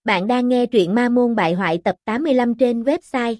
Bạn đang nghe truyện Ma Môn Bại Hoại tập 85 trên website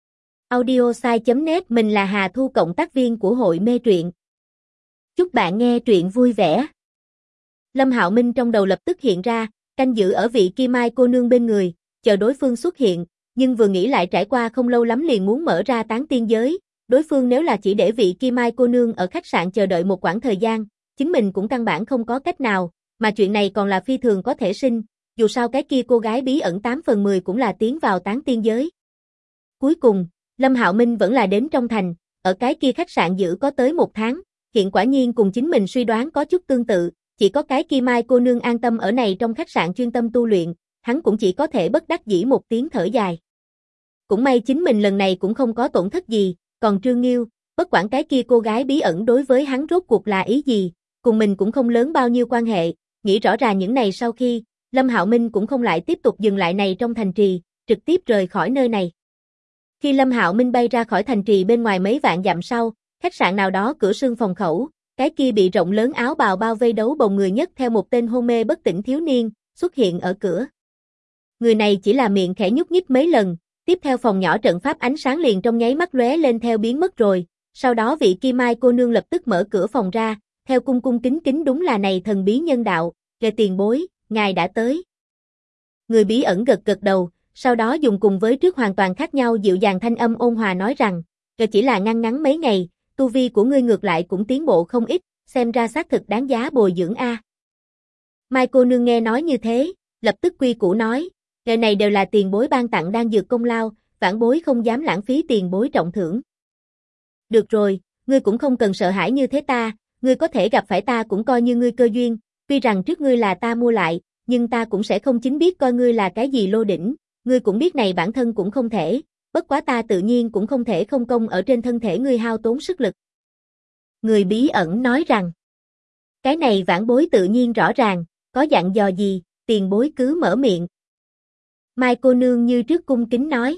audiosai.net. Mình là Hà Thu, cộng tác viên của hội mê truyện. Chúc bạn nghe truyện vui vẻ. Lâm Hạo Minh trong đầu lập tức hiện ra, canh giữ ở vị Kim Mai cô nương bên người, chờ đối phương xuất hiện, nhưng vừa nghĩ lại trải qua không lâu lắm liền muốn mở ra tán tiên giới, đối phương nếu là chỉ để vị Kim Mai cô nương ở khách sạn chờ đợi một quãng thời gian, chính mình cũng căn bản không có cách nào, mà chuyện này còn là phi thường có thể sinh. Dù sao cái kia cô gái bí ẩn 8 phần 10 cũng là tiến vào tán tiên giới. Cuối cùng, Lâm Hạo Minh vẫn là đến trong thành, ở cái kia khách sạn giữ có tới 1 tháng, hiện quả nhiên cùng chính mình suy đoán có chút tương tự, chỉ có cái Kim Mai cô nương an tâm ở này trong khách sạn chuyên tâm tu luyện, hắn cũng chỉ có thể bất đắc dĩ một tiếng thở dài. Cũng may chính mình lần này cũng không có tổn thất gì, còn Trương Nghiêu, bất quản cái kia cô gái bí ẩn đối với hắn rốt cuộc là ý gì, cùng mình cũng không lớn bao nhiêu quan hệ, nghĩ rõ ràng những này sau khi, Lâm Hạo Minh cũng không lại tiếp tục dừng lại này trong thành trì, trực tiếp rời khỏi nơi này. Khi Lâm Hạo Minh bay ra khỏi thành trì bên ngoài mấy vạn dặm sau, khách sạn nào đó cửa sương phòng khẩu, cái kia bị rộng lớn áo bào bao vây đấu bồng người nhất theo một tên hôn mê bất tỉnh thiếu niên, xuất hiện ở cửa. Người này chỉ là miệng khẽ nhúc nhích mấy lần, tiếp theo phòng nhỏ trận pháp ánh sáng liền trong nháy mắt lóe lên theo biến mất rồi, sau đó vị Kim Mai cô nương lập tức mở cửa phòng ra, theo cung cung kính kính đúng là này thần bí nhân đạo, "Kẻ tiền bối, ngài đã tới." Người bí ẩn gật gật đầu, sau đó dùng cùng với trước hoàn toàn khác nhau dịu dàng thanh âm ôn hòa nói rằng, chỉ là ngăn ngắn mấy ngày, tu vi của ngươi ngược lại cũng tiến bộ không ít, xem ra xác thực đáng giá bồi dưỡng a." Mai cô nương nghe nói như thế, lập tức quy củ nói, "Cái này đều là tiền bối ban tặng đang dược công lao, vãn bối không dám lãng phí tiền bối trọng thưởng." "Được rồi, ngươi cũng không cần sợ hãi như thế ta, ngươi có thể gặp phải ta cũng coi như ngươi cơ duyên, tuy rằng trước ngươi là ta mua lại, nhưng ta cũng sẽ không chính biết coi ngươi là cái gì lô đỉnh, ngươi cũng biết này bản thân cũng không thể, bất quá ta tự nhiên cũng không thể không công ở trên thân thể ngươi hao tốn sức lực." Người bí ẩn nói rằng, "Cái này vãn bối tự nhiên rõ ràng, có dặn dò gì, tiền bối cứ mở miệng." Mai cô nương như trước cung kính nói.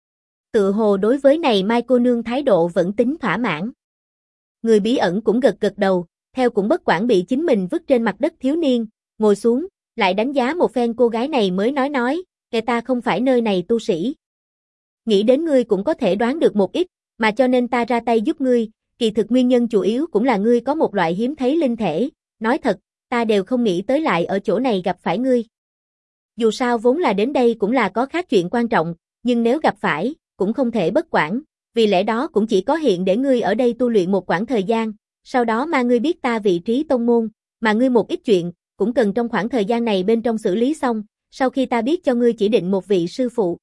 Tự hồ đối với này Mai cô nương thái độ vẫn tính thỏa mãn. Người bí ẩn cũng gật gật đầu, theo cũng bất quản bị chính mình vứt trên mặt đất thiếu niên, ngồi xuống, lại đánh giá một phen cô gái này mới nói, "Kẻ ta không phải nơi này tu sĩ. Nghĩ đến ngươi cũng có thể đoán được một ít, mà cho nên ta ra tay giúp ngươi, kỳ thực nguyên nhân chủ yếu cũng là ngươi có một loại hiếm thấy linh thể, nói thật, ta đều không nghĩ tới lại ở chỗ này gặp phải ngươi. Dù sao vốn là đến đây cũng là có khác chuyện quan trọng, nhưng nếu gặp phải, cũng không thể bất quản, vì lẽ đó cũng chỉ có hiện để ngươi ở đây tu luyện một quãng thời gian, sau đó mà ngươi biết ta vị trí tông môn, mà ngươi một ít chuyện, cũng cần trong khoảng thời gian này bên trong xử lý xong, sau khi ta biết cho ngươi chỉ định một vị sư phụ."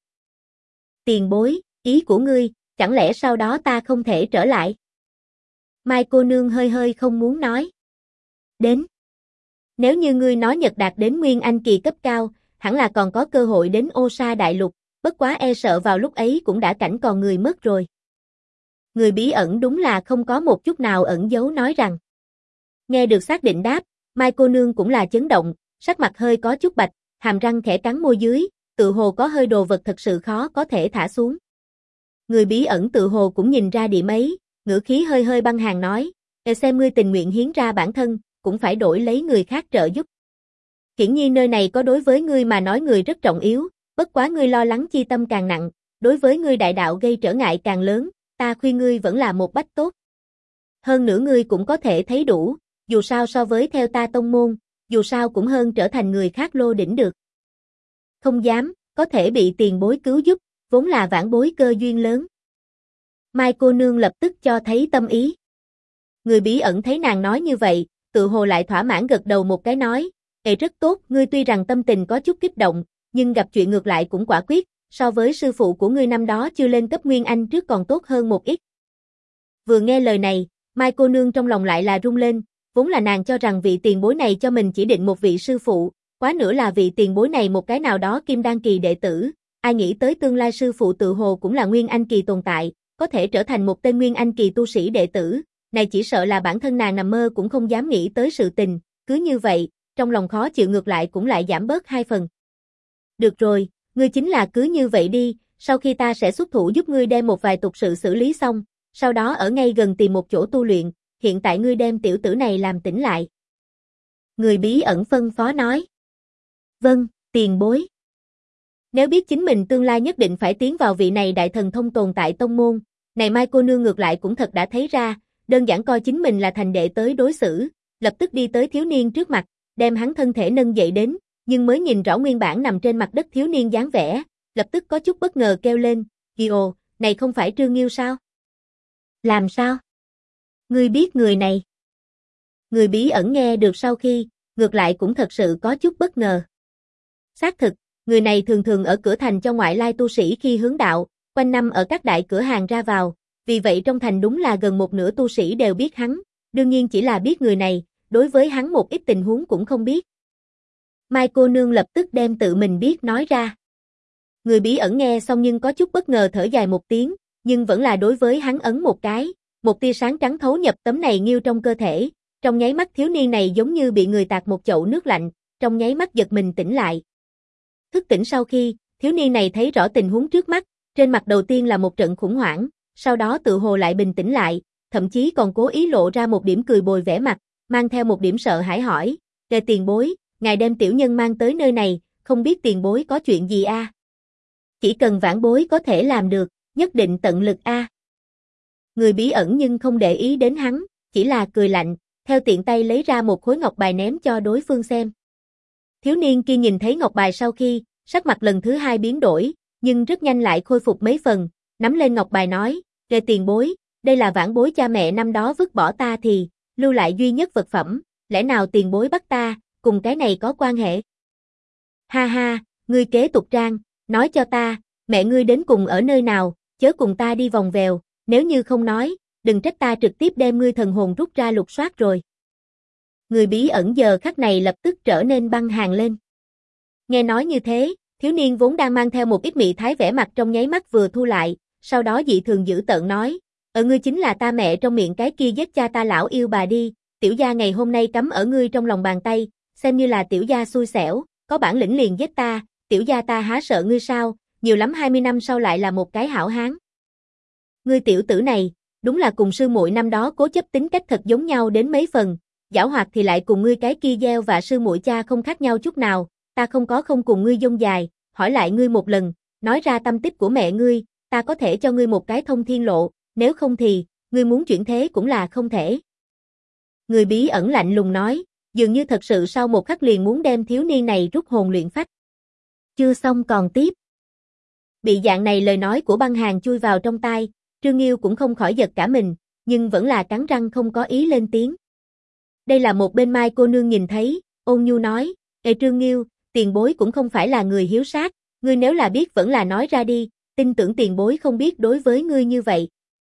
"Tiền bối, ý của ngươi, chẳng lẽ sau đó ta không thể trở lại?" Mai cô nương hơi hơi không muốn nói. "Đến. Nếu như ngươi nói Nhật đạt đến Nguyên Anh kỳ cấp cao, hẳn là còn có cơ hội đến Ô Sa Đại Lục, bất quá e sợ vào lúc ấy cũng đã cảnh còn người mất rồi." Người bí ẩn đúng là không có một chút nào ẩn giấu nói rằng. Nghe được xác định đáp, Mai cô nương cũng là chấn động, sắc mặt hơi có chút bạch, hàm răng khẽ cắn môi dưới, tự hồ có hơi đồ vật thật sự khó có thể thả xuống. Người bí ẩn tự hồ cũng nhìn ra điểm ấy, ngữ khí hơi hơi băng hàn nói, "Xem ngươi tình nguyện hiến ra bản thân, cũng phải đổi lấy người khác trợ giúp. Hiển nhiên nơi này có đối với ngươi mà nói người rất trọng yếu, bất quá ngươi lo lắng chi tâm càng nặng, đối với ngươi đại đạo gây trở ngại càng lớn, ta khuyên ngươi vẫn là một bách tốt. Hơn nữa ngươi cũng có thể thấy đủ, dù sao so với theo ta tông môn, dù sao cũng hơn trở thành người khác lô đỉnh được." "Không dám, có thể bị tiền bối cứu giúp, vốn là vãn bối cơ duyên lớn." Mai cô nương lập tức cho thấy tâm ý. Người bí ẩn thấy nàng nói như vậy, tự hồ lại thỏa mãn gật đầu một cái nói, rất tốt, ngươi tuy rằng tâm tình có chút kích động, nhưng gặp chuyện ngược lại cũng quả quyết, so với sư phụ của ngươi năm đó chưa lên cấp Nguyên Anh trước còn tốt hơn một ít." Vừa nghe lời này, Mai cô nương trong lòng lại là rung lên, vốn là nàng cho rằng vị tiền bối này cho mình chỉ định một vị sư phụ, quá nữa là vị tiền bối này một cái nào đó kim đan kỳ đệ tử, ai nghĩ tới tương lai sư phụ tự hồ cũng là Nguyên Anh kỳ tồn tại, có thể trở thành một tên Nguyên Anh kỳ tu sĩ đệ tử, này chỉ sợ là bản thân nàng nằm mơ cũng không dám nghĩ tới sự tình, cứ như vậy, trong lòng khó chịu ngược lại cũng lại giảm bớt 2 phần. "Được rồi, ngươi chính là cứ như vậy đi, sau khi ta sẽ xuất thủ giúp ngươi đem một vài tục sự xử lý xong, sau đó ở ngay gần tìm một chỗ tu luyện, hiện tại ngươi đem tiểu tử này làm tỉnh lại." Người bí ẩn phân phó nói. "Vâng, tiền bối." Nếu biết chính mình tương lai nhất định phải tiến vào vị này đại thần thông tồn tại tông môn, này Mai cô nương ngược lại cũng thật đã thấy ra, đơn giản coi chính mình là thành đệ tới đối xử, lập tức đi tới thiếu niên trước mặt, đem hắn thân thể nâng dậy đến, nhưng mới nhìn rõ nguyên bản nằm trên mặt đất thiếu niên dáng vẻ, lập tức có chút bất ngờ kêu lên, "Ồ, này không phải Trương Nghiêu sao?" "Làm sao? Ngươi biết người này?" Người bí ẩn nghe được sau khi, ngược lại cũng thật sự có chút bất ngờ. Xác thực, người này thường thường ở cửa thành cho ngoại lai tu sĩ khi hướng đạo, quanh năm ở các đại cửa hàng ra vào, vì vậy trong thành đúng là gần một nửa tu sĩ đều biết hắn, đương nhiên chỉ là biết người này, đối với hắn một ít tình huống cũng không biết. Mai cô nương lập tức đem tự mình biết nói ra. Người bí ẩn nghe xong nhưng có chút bất ngờ thở dài một tiếng, nhưng vẫn là đối với hắn ấn một cái, một tia sáng trắng thấu nhập tấm này nghiêu trong cơ thể, trong nháy mắt thiếu niên này giống như bị người tạt một chậu nước lạnh, trong nháy mắt giật mình tỉnh lại. Thức tỉnh sau khi, thiếu niên này thấy rõ tình huống trước mắt, trên mặt đầu tiên là một trận khủng hoảng, sau đó tự hồ lại bình tĩnh lại, thậm chí còn cố ý lộ ra một điểm cười bồi vẻ mặt, mang theo một điểm sợ hãi hỏi, "Kề tiền bối, ngài đem tiểu nhân mang tới nơi này, không biết tiền bối có chuyện gì a?" "Chỉ cần vãn bối có thể làm được, nhất định tận lực a." Người bí ẩn nhưng không để ý đến hắn, chỉ là cười lạnh, theo tiện tay lấy ra một khối ngọc bài ném cho đối phương xem. Thiếu niên kia nhìn thấy ngọc bài sau khi, sắc mặt lần thứ hai biến đổi, nhưng rất nhanh lại khôi phục mấy phần, nắm lên ngọc bài nói, "Kề tiền bối, đây là vãn bối cha mẹ năm đó vứt bỏ ta thì, lưu lại duy nhất vật phẩm, lẽ nào tiền bối bắt ta, cùng cái này có quan hệ?" "Ha ha, ngươi kế tục trang, nói cho ta, mẹ ngươi đến cùng ở nơi nào, chớ cùng ta đi vòng vèo, nếu như không nói, đừng trách ta trực tiếp đem ngươi thần hồn rút ra lục soát rồi." Người bí ẩn giờ khắc này lập tức trở nên băng hàn lên. Nghe nói như thế, thiếu niên vốn đang mang theo một ít mị thái vẻ mặt trong nháy mắt vừa thu lại, sau đó dị thường dữ tợn nói, ngươi chính là ta mẹ trong miệng cái kia giết cha ta lão yêu bà đi, tiểu gia ngày hôm nay cắm ở ngươi trong lòng bàn tay, xem như là tiểu gia xui xẻo, có bản lĩnh liền giết ta, tiểu gia ta há sợ ngươi sao, nhiều lắm 20 năm sau lại là một cái hảo hán." Ngươi tiểu tử này, đúng là cùng sư muội năm đó cố chấp tính cách thật giống nhau đến mấy phần, giảo hoạt thì lại cùng ngươi cái kia gieo và sư muội cha không khác nhau chút nào, ta không cùng ngươi dông dài, hỏi lại ngươi một lần, nói ra tâm tích của mẹ ngươi, ta có thể cho ngươi một cái thông thiên lộ, nếu không thì, ngươi muốn chuyển thế cũng là không thể. Người bí ẩn lạnh lùng nói, dường như thật sự sau một khắc liền muốn đem thiếu niên này rút hồn luyện phách. Chưa xong còn tiếp. Bị dạng này lời nói của băng hàng chui vào trong tai, Trương Nghiêu cũng không khỏi giật cả mình, nhưng vẫn là cắn răng không có ý lên tiếng. Đây là một bên Mai cô nương nhìn thấy, ôn nhu nói, Trương Nghiêu, tiền bối cũng không phải là người hiếu sát, ngươi nếu là biết vẫn là nói ra đi, tin tưởng tiền bối không biết đối với ngươi như vậy."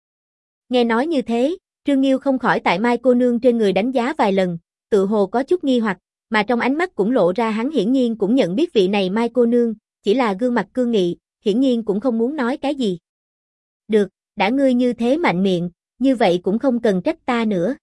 Nghe nói như thế, Trương Nghiêu không khỏi tại Mai cô nương trên người đánh giá vài lần, tự hồ có chút nghi hoặc, mà trong ánh mắt cũng lộ ra hắn hiển nhiên cũng nhận biết vị này Mai cô nương, chỉ là gương mặt cương nghị, hiển nhiên cũng không muốn nói cái gì. "Được, đã ngươi như thế mạnh miệng, như vậy cũng không cần trách ta nữa."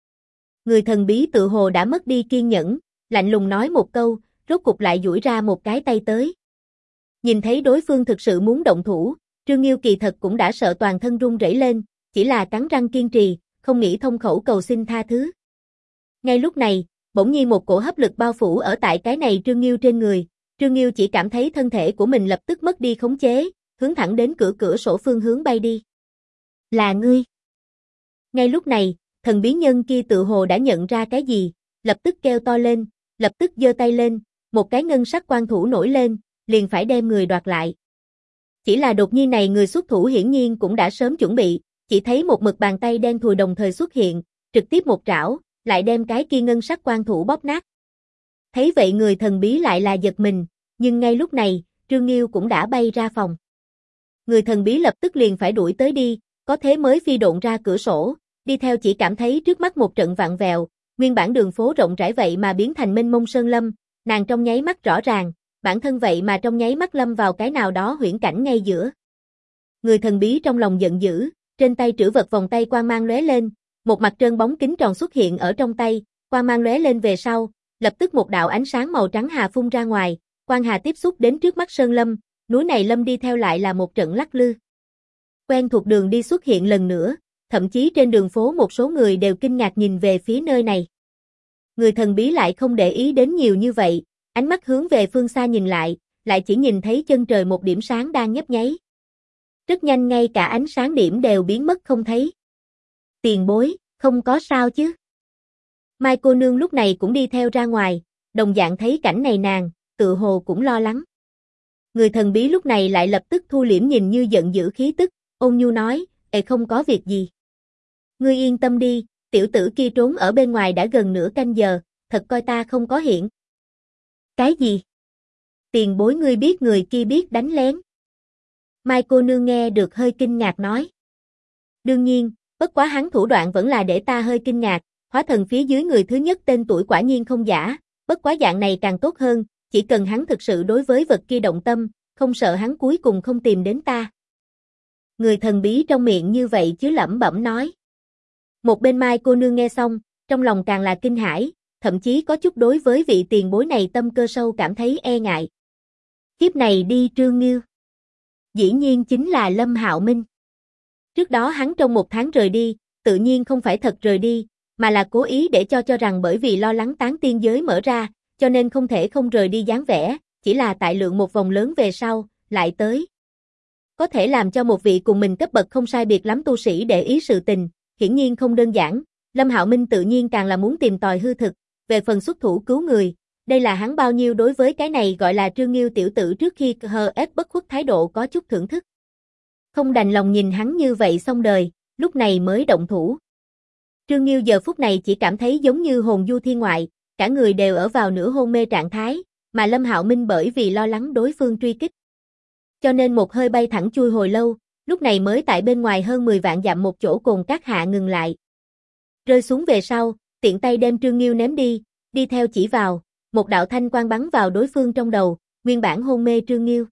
Người thần bí tự hồ đã mất đi kiên nhẫn, lạnh lùng nói một câu, rốt cục lại duỗi ra một cái tay tới. Nhìn thấy đối phương thực sự muốn động thủ, Trương Nghiêu kỳ thật cũng đã sợ toàn thân run rẩy lên, chỉ là cắn răng kiên trì, không nghĩ thông khẩu cầu xin tha thứ. Ngay lúc này, bỗng nhiên một cổ hấp lực bao phủ ở tại cái này Trương Nghiêu trên người, Trương Nghiêu chỉ cảm thấy thân thể của mình lập tức mất đi khống chế, hướng thẳng đến cửa sổ phương hướng bay đi. "Là ngươi." Ngay lúc này, thần bí nhân kia tự hồ đã nhận ra cái gì, lập tức kêu to lên, lập tức giơ tay lên, một cái ngân sắc quan thủ nổi lên, liền phải đem người đoạt lại. Chỉ là đột nhiên này người xuất thủ hiển nhiên cũng đã sớm chuẩn bị, chỉ thấy một mực bàn tay đen thùi đồng thời xuất hiện, trực tiếp một trảo, lại đem cái kia ngân sắc quan thủ bóp nát. Thấy vậy người thần bí lại là giật mình, nhưng ngay lúc này, Trương Nghiêu cũng đã bay ra phòng. Người thần bí lập tức liền phải đuổi tới đi, có thế mới phi độn ra cửa sổ, đi theo chỉ cảm thấy trước mắt một trận vặn vẹo, nguyên bản đường phố rộng rãi vậy mà biến thành mênh mông sơn lâm, nàng trong nháy mắt rõ ràng, bản thân vậy mà trong nháy mắt lâm vào cái nào đó huyễn cảnh ngay giữa. Người thần bí trong lòng giận dữ, trên tay trữ vật vòng tay quang mang lóe lên, một mặt trơn bóng kính tròn xuất hiện ở trong tay, quang mang lóe lên về sau, lập tức một đạo ánh sáng màu trắng hà phun ra ngoài, quang hà tiếp xúc đến trước mắt sơn lâm, núi này lâm đi theo lại là một trận lắc lư. Quen thuộc đường đi xuất hiện lần nữa, thậm chí trên đường phố một số người đều kinh ngạc nhìn về phía nơi này. Người thần bí lại không để ý đến nhiều như vậy, ánh mắt hướng về phương xa nhìn lại, lại chỉ nhìn thấy chân trời một điểm sáng đang nhấp nháy. Rất nhanh ngay cả ánh sáng điểm đều biến mất không thấy. Tiền bối, không có sao chứ? Mai cô nương lúc này cũng đi theo ra ngoài, đồng dạng thấy cảnh này nàng, tự hồ cũng lo lắng. Người thần bí lúc này lại lập tức thu liễm nhìn như giận dữ khí tức, ôn nhu nói, không có việc gì. Ngươi yên tâm đi, tiểu tử kia trốn ở bên ngoài đã gần nửa canh giờ, thật coi ta không có hiện. Cái gì? Tiền bối ngươi biết người kia biết đánh lén. Mai cô nương nghe được hơi kinh ngạc nói. Đương nhiên, bất quá hắn thủ đoạn vẫn là để ta hơi kinh ngạc, hóa thần phía dưới người thứ nhất tên tuổi quả nhiên không giả, bất quá dạng này càng tốt hơn, chỉ cần hắn thực sự đối với vật kia động tâm, không sợ hắn cuối cùng không tìm đến ta. Người thần bí trong miệng như vậy chứ lẩm bẩm nói. Một bên Mai cô nương nghe xong, trong lòng càng là kinh hãi, thậm chí có chút đối với vị tiền bối này tâm cơ sâu cảm thấy e ngại. Kiếp này đi Trương Nghiêu. Dĩ nhiên chính là Lâm Hạo Minh. Trước đó hắn trong một tháng rời đi, tự nhiên không phải thật rời đi, mà là cố ý để cho rằng bởi vì lo lắng tán tiên giới mở ra, cho nên không thể không rời đi dáng vẻ, chỉ là tại lượng một vòng lớn về sau, lại tới. Có thể làm cho một vị cùng mình cấp bậc không sai biệt lắm tu sĩ để ý sự tình, hiển nhiên không đơn giản, Lâm Hạo Minh tự nhiên càng là muốn tìm tòi hư thực, về phần xuất thủ cứu người, đây là hắn bao nhiêu đối với cái này gọi là Trương Nghiêu tiểu tử trước khi hờ ép bất khuất thái độ có chút thưởng thức. Không đành lòng nhìn hắn như vậy xong đời, lúc này mới động thủ. Trương Nghiêu giờ phút này chỉ cảm thấy giống như hồn du thiên ngoại, cả người đều ở vào nửa hôn mê trạng thái, mà Lâm Hạo Minh bởi vì lo lắng đối phương truy kích. Cho nên một hơi bay thẳng chui hồi lâu, lúc này mới tại bên ngoài hơn 10 vạn dặm một chỗ cồn cát hạ ngừng lại. Rơi xuống về sau, tiện tay đem Trương Nghiêu ném đi theo chỉ vào, một đạo thanh quang bắn vào đối phương trong đầu, nguyên bản hôn mê Trương Nghiêu.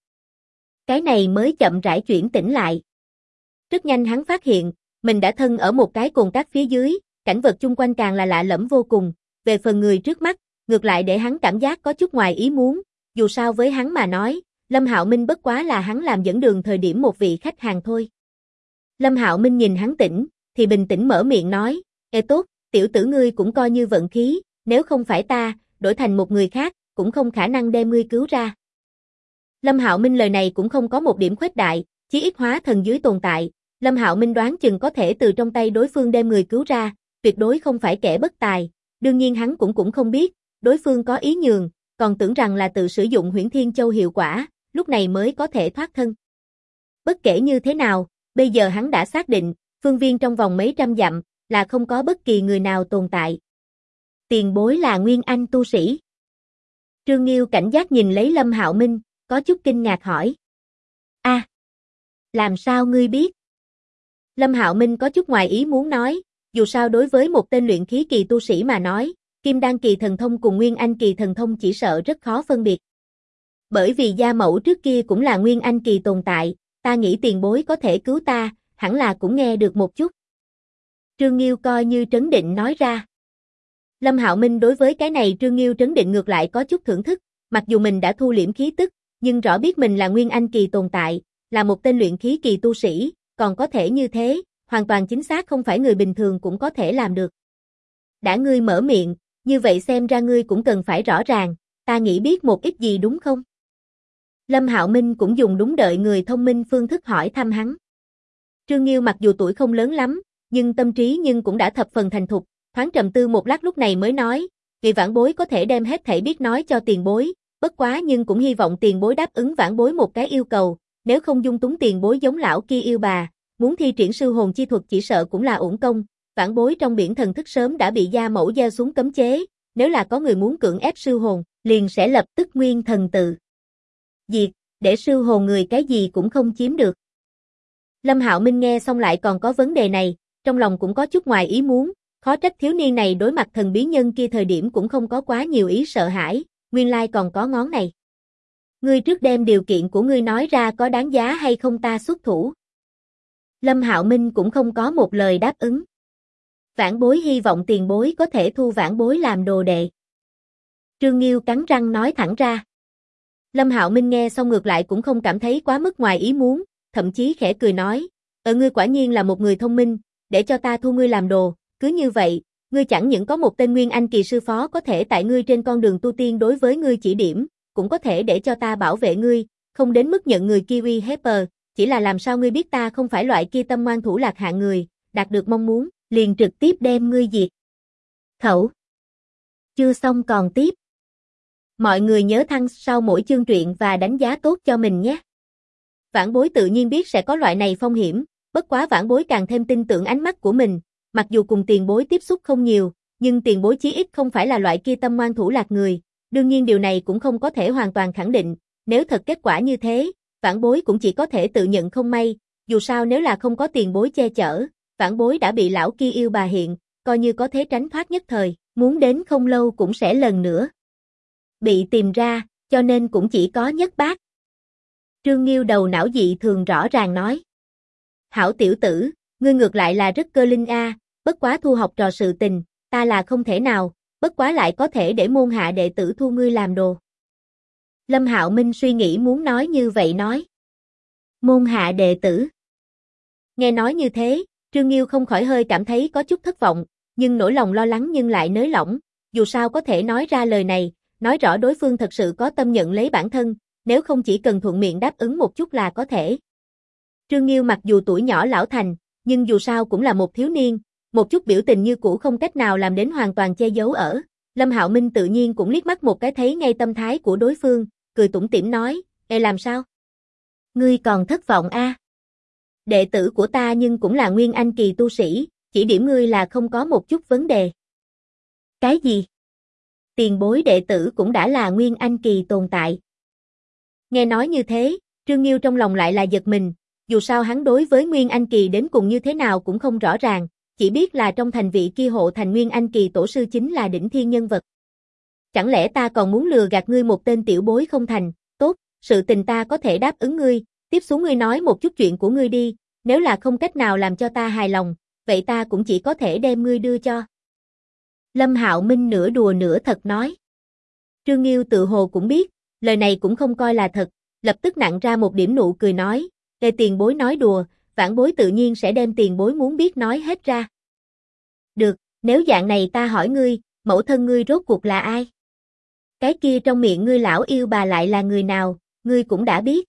Cái này mới chậm rãi chuyển tỉnh lại. Rất nhanh hắn phát hiện, mình đã thân ở một cái cồn cát phía dưới, cảnh vật chung quanh càng là lạ lẫm vô cùng, về phần người trước mắt, ngược lại để hắn cảm giác có chút ngoài ý muốn, dù sao với hắn mà nói, Lâm Hạo Minh bất quá là hắn làm dẫn đường thời điểm một vị khách hàng thôi. Lâm Hạo Minh nhìn hắn tỉnh, thì bình tĩnh mở miệng nói, tốt, tiểu tử ngươi cũng coi như vận khí, nếu không phải ta, đổi thành một người khác, cũng không khả năng đem ngươi cứu ra. Lâm Hạo Minh lời này cũng không có một điểm khuếch đại, chí ít hóa thần dưới tồn tại, Lâm Hạo Minh đoán chừng có thể từ trong tay đối phương đem người cứu ra, tuyệt đối không phải kẻ bất tài, đương nhiên hắn cũng không biết, đối phương có ý nhường, còn tưởng rằng là tự sử dụng Huyễn Thiên Châu hiệu quả, lúc này mới có thể thoát thân. Bất kể như thế nào, bây giờ hắn đã xác định, phương viên trong vòng mấy trăm dặm, là không có bất kỳ người nào tồn tại. Tiền bối là Nguyên Anh tu sĩ. Trương Nghiêu cảnh giác nhìn lấy Lâm Hạo Minh, có chút kinh ngạc hỏi. Làm sao ngươi biết? Lâm Hạo Minh có chút ngoài ý muốn nói, dù sao đối với một tên luyện khí kỳ tu sĩ mà nói, Kim Đan kỳ thần thông cùng Nguyên Anh kỳ thần thông chỉ sợ rất khó phân biệt. Bởi vì gia mẫu trước kia cũng là Nguyên Anh kỳ tồn tại, ta nghĩ tiền bối có thể cứu ta, hẳn là cũng nghe được một chút. Trương Nghiêu coi như trấn định nói ra. Lâm Hạo Minh đối với cái này Trương Nghiêu trấn định ngược lại có chút thưởng thức, mặc dù mình đã thu liễm khí tức, nhưng rõ biết mình là Nguyên Anh kỳ tồn tại, là một tên luyện khí kỳ tu sĩ, còn có thể như thế, hoàn toàn chính xác không phải người bình thường cũng có thể làm được. Đã ngươi mở miệng, như vậy xem ra ngươi cũng cần phải rõ ràng, ta nghĩ biết một ít gì đúng không? Lâm Hạo Minh cũng dùng đúng đợi người thông minh phương thức hỏi thăm hắn. Trương Nghiêu mặc dù tuổi không lớn lắm, nhưng tâm trí nhưng cũng đã thập phần thành thục, thoáng trầm tư một lát lúc này mới nói, vì vãn bối có thể đem hết thảy biết nói cho tiền bối, bất quá nhưng cũng hy vọng tiền bối đáp ứng vãn bối một cái yêu cầu, nếu không dung túng tiền bối giống lão kia yêu bà, muốn thi triển sư hồn chi thuật chỉ sợ cũng là uổng công, vãn bối trong biển thần thức sớm đã bị gia mẫu gieo xuống cấm chế, nếu là có người muốn cưỡng ép sư hồn, liền sẽ lập tức nguyên thần tự diệt, để sư hồn người cái gì cũng không chiếm được. Lâm Hạo Minh nghe xong lại còn có vấn đề này, trong lòng cũng có chút ngoài ý muốn, khó trách thiếu niên này đối mặt thần bí nhân kia thời điểm cũng không có quá nhiều ý sợ hãi, nguyên lai còn có ngón này. Ngươi trước đem điều kiện của ngươi nói ra có đáng giá hay không ta xuất thủ. Lâm Hạo Minh cũng không có một lời đáp ứng. Vãn bối hy vọng tiền bối có thể thu vãn bối làm đồ đệ. Trương Nghiêu cắn răng nói thẳng ra. Lâm Hạo Minh nghe xong ngược lại cũng không cảm thấy quá mức ngoài ý muốn, thậm chí khẽ cười nói, ngươi quả nhiên là một người thông minh, để cho ta thu ngươi làm đồ, cứ như vậy, ngươi chẳng những có một tên Nguyên Anh kỳ sư phó có thể tại ngươi trên con đường tu tiên đối với ngươi chỉ điểm, cũng có thể để cho ta bảo vệ ngươi, không đến mức nhận người kia uy hiếp, chỉ là làm sao ngươi biết ta không phải loại kia tâm ngoan thủ lạc hạng người, đạt được mong muốn, liền trực tiếp đem ngươi diệt khẩu. Chưa xong còn tiếp. Mọi người nhớ thăng sau mỗi chương truyện và đánh giá tốt cho mình nhé. Vãn Bối tự nhiên biết sẽ có loại này phong hiểm, bất quá Vãn Bối càng thêm tin tưởng ánh mắt của mình, mặc dù cùng Tiền Bối tiếp xúc không nhiều, nhưng Tiền Bối chí ít không phải là loại kia tâm ngoan thủ lạc người, đương nhiên điều này cũng không có thể hoàn toàn khẳng định, nếu thật kết quả như thế, Vãn Bối cũng chỉ có thể tự nhận không may, dù sao nếu là không có Tiền Bối che chở, Vãn Bối đã bị lão kia yêu bà hiện, coi như có thế tránh thoát nhất thời, muốn đến không lâu cũng sẽ lần nữa bị tìm ra, cho nên cũng chỉ có nhất bác. Trương Nghiêu đầu não dị thường rõ ràng nói. Hảo tiểu tử, ngươi ngược lại là rất cơ linh a, bất quá thu học trò sự tình, ta là không thể nào, bất quá lại có thể để môn hạ đệ tử thu ngươi làm đồ. Lâm Hạo Minh suy nghĩ muốn nói như vậy nói. Môn hạ đệ tử. Nghe nói như thế, Trương Nghiêu không khỏi hơi cảm thấy có chút thất vọng, nhưng nỗi lòng lo lắng nhưng lại nới lỏng, dù sao có thể nói ra lời này, nói rõ đối phương thật sự có tâm nhận lấy bản thân, nếu không chỉ cần thuận miệng đáp ứng một chút là có thể. Trương Nghiêu mặc dù tuổi nhỏ lão thành, nhưng dù sao cũng là một thiếu niên, một chút biểu tình như cũ không cách nào làm đến hoàn toàn che giấu ở. Lâm Hạo Minh tự nhiên cũng liếc mắt một cái thấy ngay tâm thái của đối phương, cười tủm tỉm nói, "Ê làm sao? Ngươi còn thất vọng a? Đệ tử của ta nhưng cũng là nguyên anh kỳ tu sĩ, chỉ điểm ngươi là không có một chút vấn đề." Cái gì? Tiền bối đệ tử cũng đã là nguyên anh kỳ tồn tại. Nghe nói như thế, Trương Nghiêu trong lòng lại là giật mình, dù sao hắn đối với nguyên anh kỳ đến cùng như thế nào cũng không rõ ràng, chỉ biết là trong thành vị kia hộ thành nguyên anh kỳ tổ sư chính là đỉnh thiên nhân vật. Chẳng lẽ ta còn muốn lừa gạt ngươi một tên tiểu bối không thành, tốt, sự tình ta có thể đáp ứng ngươi, tiếp xuống ngươi nói một chút chuyện của ngươi đi, nếu là không cách nào làm cho ta hài lòng, vậy ta cũng chỉ có thể đem ngươi đưa cho. Lâm Hạo Minh nửa đùa nửa thật nói. Trương Nghiêu tự hồ cũng biết, lời này cũng không coi là thật, lập tức nặn ra một điểm nụ cười nói, "Ê tiền bối nói đùa, Vãn Bối tự nhiên sẽ đem tiền bối muốn biết nói hết ra." Được, nếu dạng này ta hỏi ngươi, mẫu thân ngươi rốt cuộc là ai? Cái kia trong miệng ngươi lão yêu bà lại là người nào, ngươi cũng đã biết.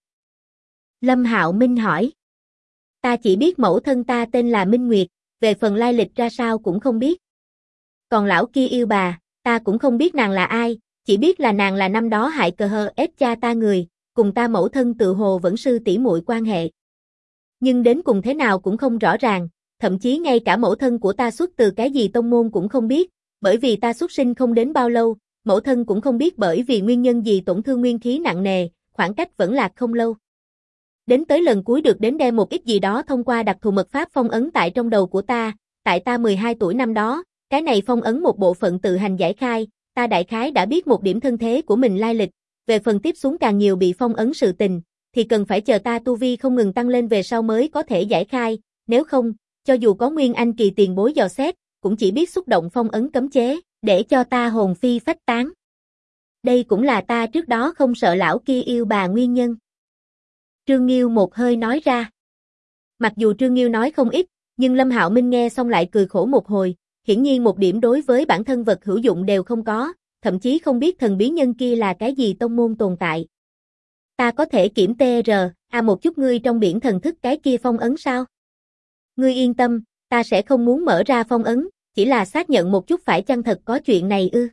Lâm Hạo Minh hỏi. Ta chỉ biết mẫu thân ta tên là Minh Nguyệt, về phần lai lịch ra sao cũng không biết. Còn lão kia yêu bà, ta cũng không biết nàng là ai, chỉ biết là nàng là năm đó hại cờ hờ ép cha ta người, cùng ta mẫu thân tự hồ vẫn sư tỷ muội quan hệ. Nhưng đến cùng thế nào cũng không rõ ràng, thậm chí ngay cả mẫu thân của ta xuất từ cái gì tông môn cũng không biết, bởi vì ta xuất sinh không đến bao lâu, mẫu thân cũng không biết bởi vì nguyên nhân gì tổn thương nguyên khí nặng nề, khoảng cách vẫn lạc không lâu. Đến tới lần cuối được đến đem một ít gì đó thông qua đặc thù mật pháp phong ấn tại trong đầu của ta, tại ta 12 tuổi năm đó, cái này phong ấn một bộ phận tự hành giải khai, ta đại khái đã biết một điểm thân thế của mình lai lịch, về phần tiếp xuống càng nhiều bị phong ấn sự tình, thì cần phải chờ ta tu vi không ngừng tăng lên về sau mới có thể giải khai, nếu không, cho dù có nguyên anh kỳ tiền bối dò xét, cũng chỉ biết xúc động phong ấn cấm chế, để cho ta hồn phi phách tán. Đây cũng là ta trước đó không sợ lão kia yêu bà nguyên nhân. Trương Nghiêu một hơi nói ra. Mặc dù Trương Nghiêu nói không ít, nhưng Lâm Hạo Minh nghe xong lại cười khổ một hồi, hiển nhiên một điểm đối với bản thân vật hữu dụng đều không có, thậm chí không biết thần bí nhân kia là cái gì tông môn tồn tại. Ta có thể kiểm một chút ngươi trong biển thần thức cái kia phong ấn sao? Ngươi yên tâm, ta sẽ không muốn mở ra phong ấn, chỉ là xác nhận một chút phải chăng thật có chuyện này ư.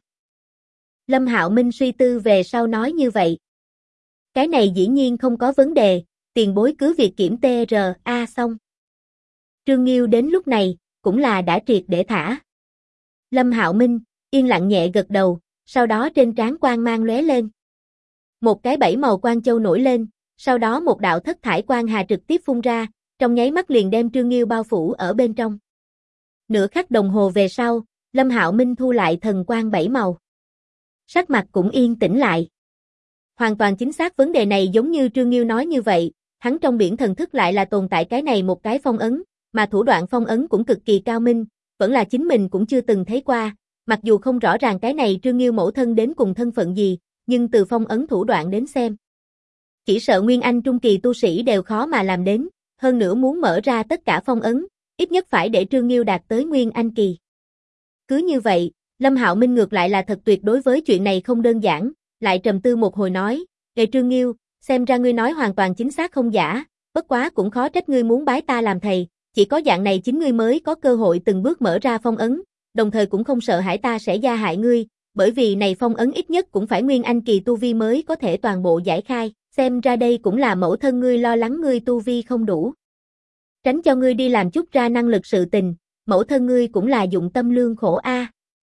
Lâm Hạo Minh suy tư về sau nói như vậy. Cái này dĩ nhiên không có vấn đề, tiền bối cứ việc kiểm xong. Trương Nghiêu đến lúc này, cũng là đã triệt để thả. Lâm Hạo Minh, yên lặng nhẹ gật đầu, sau đó trên trán quang mang lóe lên. Một cái 7 màu quang châu nổi lên, sau đó một đạo thất thải quang hà trực tiếp phun ra, trong nháy mắt liền đem Trương Nghiêu bao phủ ở bên trong. Nửa khắc đồng hồ về sau, Lâm Hạo Minh thu lại thần quang 7 màu. Sắc mặt cũng yên tĩnh lại. Hoàn toàn chính xác vấn đề này giống như Trương Nghiêu nói như vậy, hắn trong biển thần thức lại là tồn tại cái này một cái phong ấn, mà thủ đoạn phong ấn cũng cực kỳ cao minh, vẫn là chính mình cũng chưa từng thấy qua, mặc dù không rõ ràng cái này Trương Nghiêu mẫu thân đến cùng thân phận gì, nhưng từ phong ấn thủ đoạn đến xem. Chỉ sợ Nguyên Anh trung kỳ tu sĩ đều khó mà làm đến, hơn nữa muốn mở ra tất cả phong ấn, ít nhất phải để Trương Nghiêu đạt tới Nguyên Anh kỳ. Cứ như vậy, Lâm Hạo Minh ngược lại là thật tuyệt đối với chuyện này không đơn giản, lại trầm tư một hồi nói, Ê Trương Nghiêu, xem ra ngươi nói hoàn toàn chính xác không giả, bất quá cũng khó trách ngươi muốn bái ta làm thầy, chỉ có dạng này chính ngươi mới có cơ hội từng bước mở ra phong ấn, đồng thời cũng không sợ hãi ta sẽ gia hại ngươi, bởi vì này phong ấn ít nhất cũng phải nguyên anh kỳ tu vi mới có thể toàn bộ giải khai, xem ra đây cũng là mẫu thân ngươi lo lắng ngươi tu vi không đủ. Tránh cho ngươi đi làm chút ra năng lực sự tình, mẫu thân ngươi cũng là dụng tâm lương khổ a.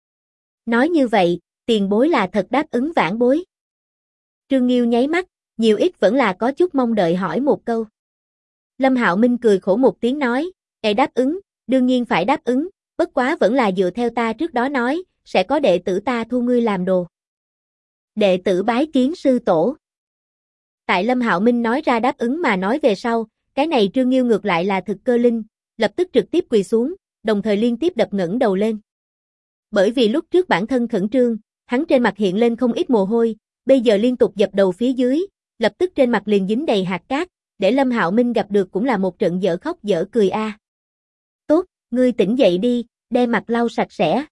Nói như vậy, tiền bối là thật đáp ứng vãn bối. Trương Nghiêu nháy mắt, nhiều ít vẫn là có chút mong đợi hỏi một câu. Lâm Hạo Minh cười khổ một tiếng nói, đáp ứng, đương nhiên phải đáp ứng, bất quá vẫn là dựa theo ta trước đó nói, sẽ có đệ tử ta thu ngươi làm đồ. Đệ tử bái kiến sư tổ. Tại Lâm Hạo Minh nói ra đáp ứng mà nói về sau, cái này Trương Nghiêu ngược lại là thực cơ linh, lập tức trực tiếp quỳ xuống, đồng thời liên tiếp đập ngẩng đầu lên. Bởi vì lúc trước bản thân khẩn trương, hắn trên mặt hiện lên không ít mồ hôi, bây giờ liên tục dập đầu phía dưới, lập tức trên mặt liền dính đầy hạt cát, để Lâm Hạo Minh gặp được cũng là một trận dở khóc dở cười a. Tốt, ngươi tỉnh dậy đi, đem mặt lau sạch sẽ.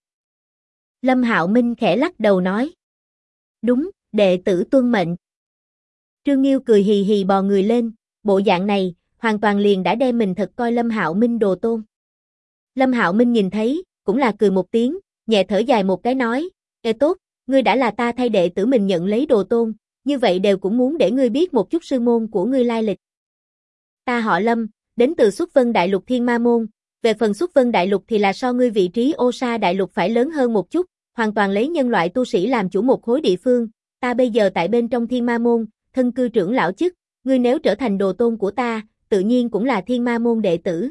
Lâm Hạo Minh khẽ lắc đầu nói. Đúng, đệ tử tuân mệnh. Trương Nghiêu cười hì hì bò người lên, bộ dạng này, hoàn toàn liền đã đem mình thật coi Lâm Hạo Minh đồ tôn. Lâm Hạo Minh nhìn thấy, cũng là cười một tiếng, nhẹ thở dài một cái nói, tốt, ngươi đã là ta thay đệ tử mình nhận lấy đồ tôn, như vậy đều cũng muốn để ngươi biết một chút sư môn của ngươi lai lịch. Ta họ Lâm, đến từ Xuất Vân Đại Lục Thiên Ma Môn, về phần Xuất Vân Đại Lục thì là so ngươi vị trí Ô Sa Đại Lục phải lớn hơn một chút, hoàn toàn lấy nhân loại tu sĩ làm chủ một khối địa phương, ta bây giờ tại bên trong Thiên Ma Môn, thân cư trưởng lão chức, ngươi nếu trở thành đồ tôn của ta, tự nhiên cũng là Thiên Ma Môn đệ tử.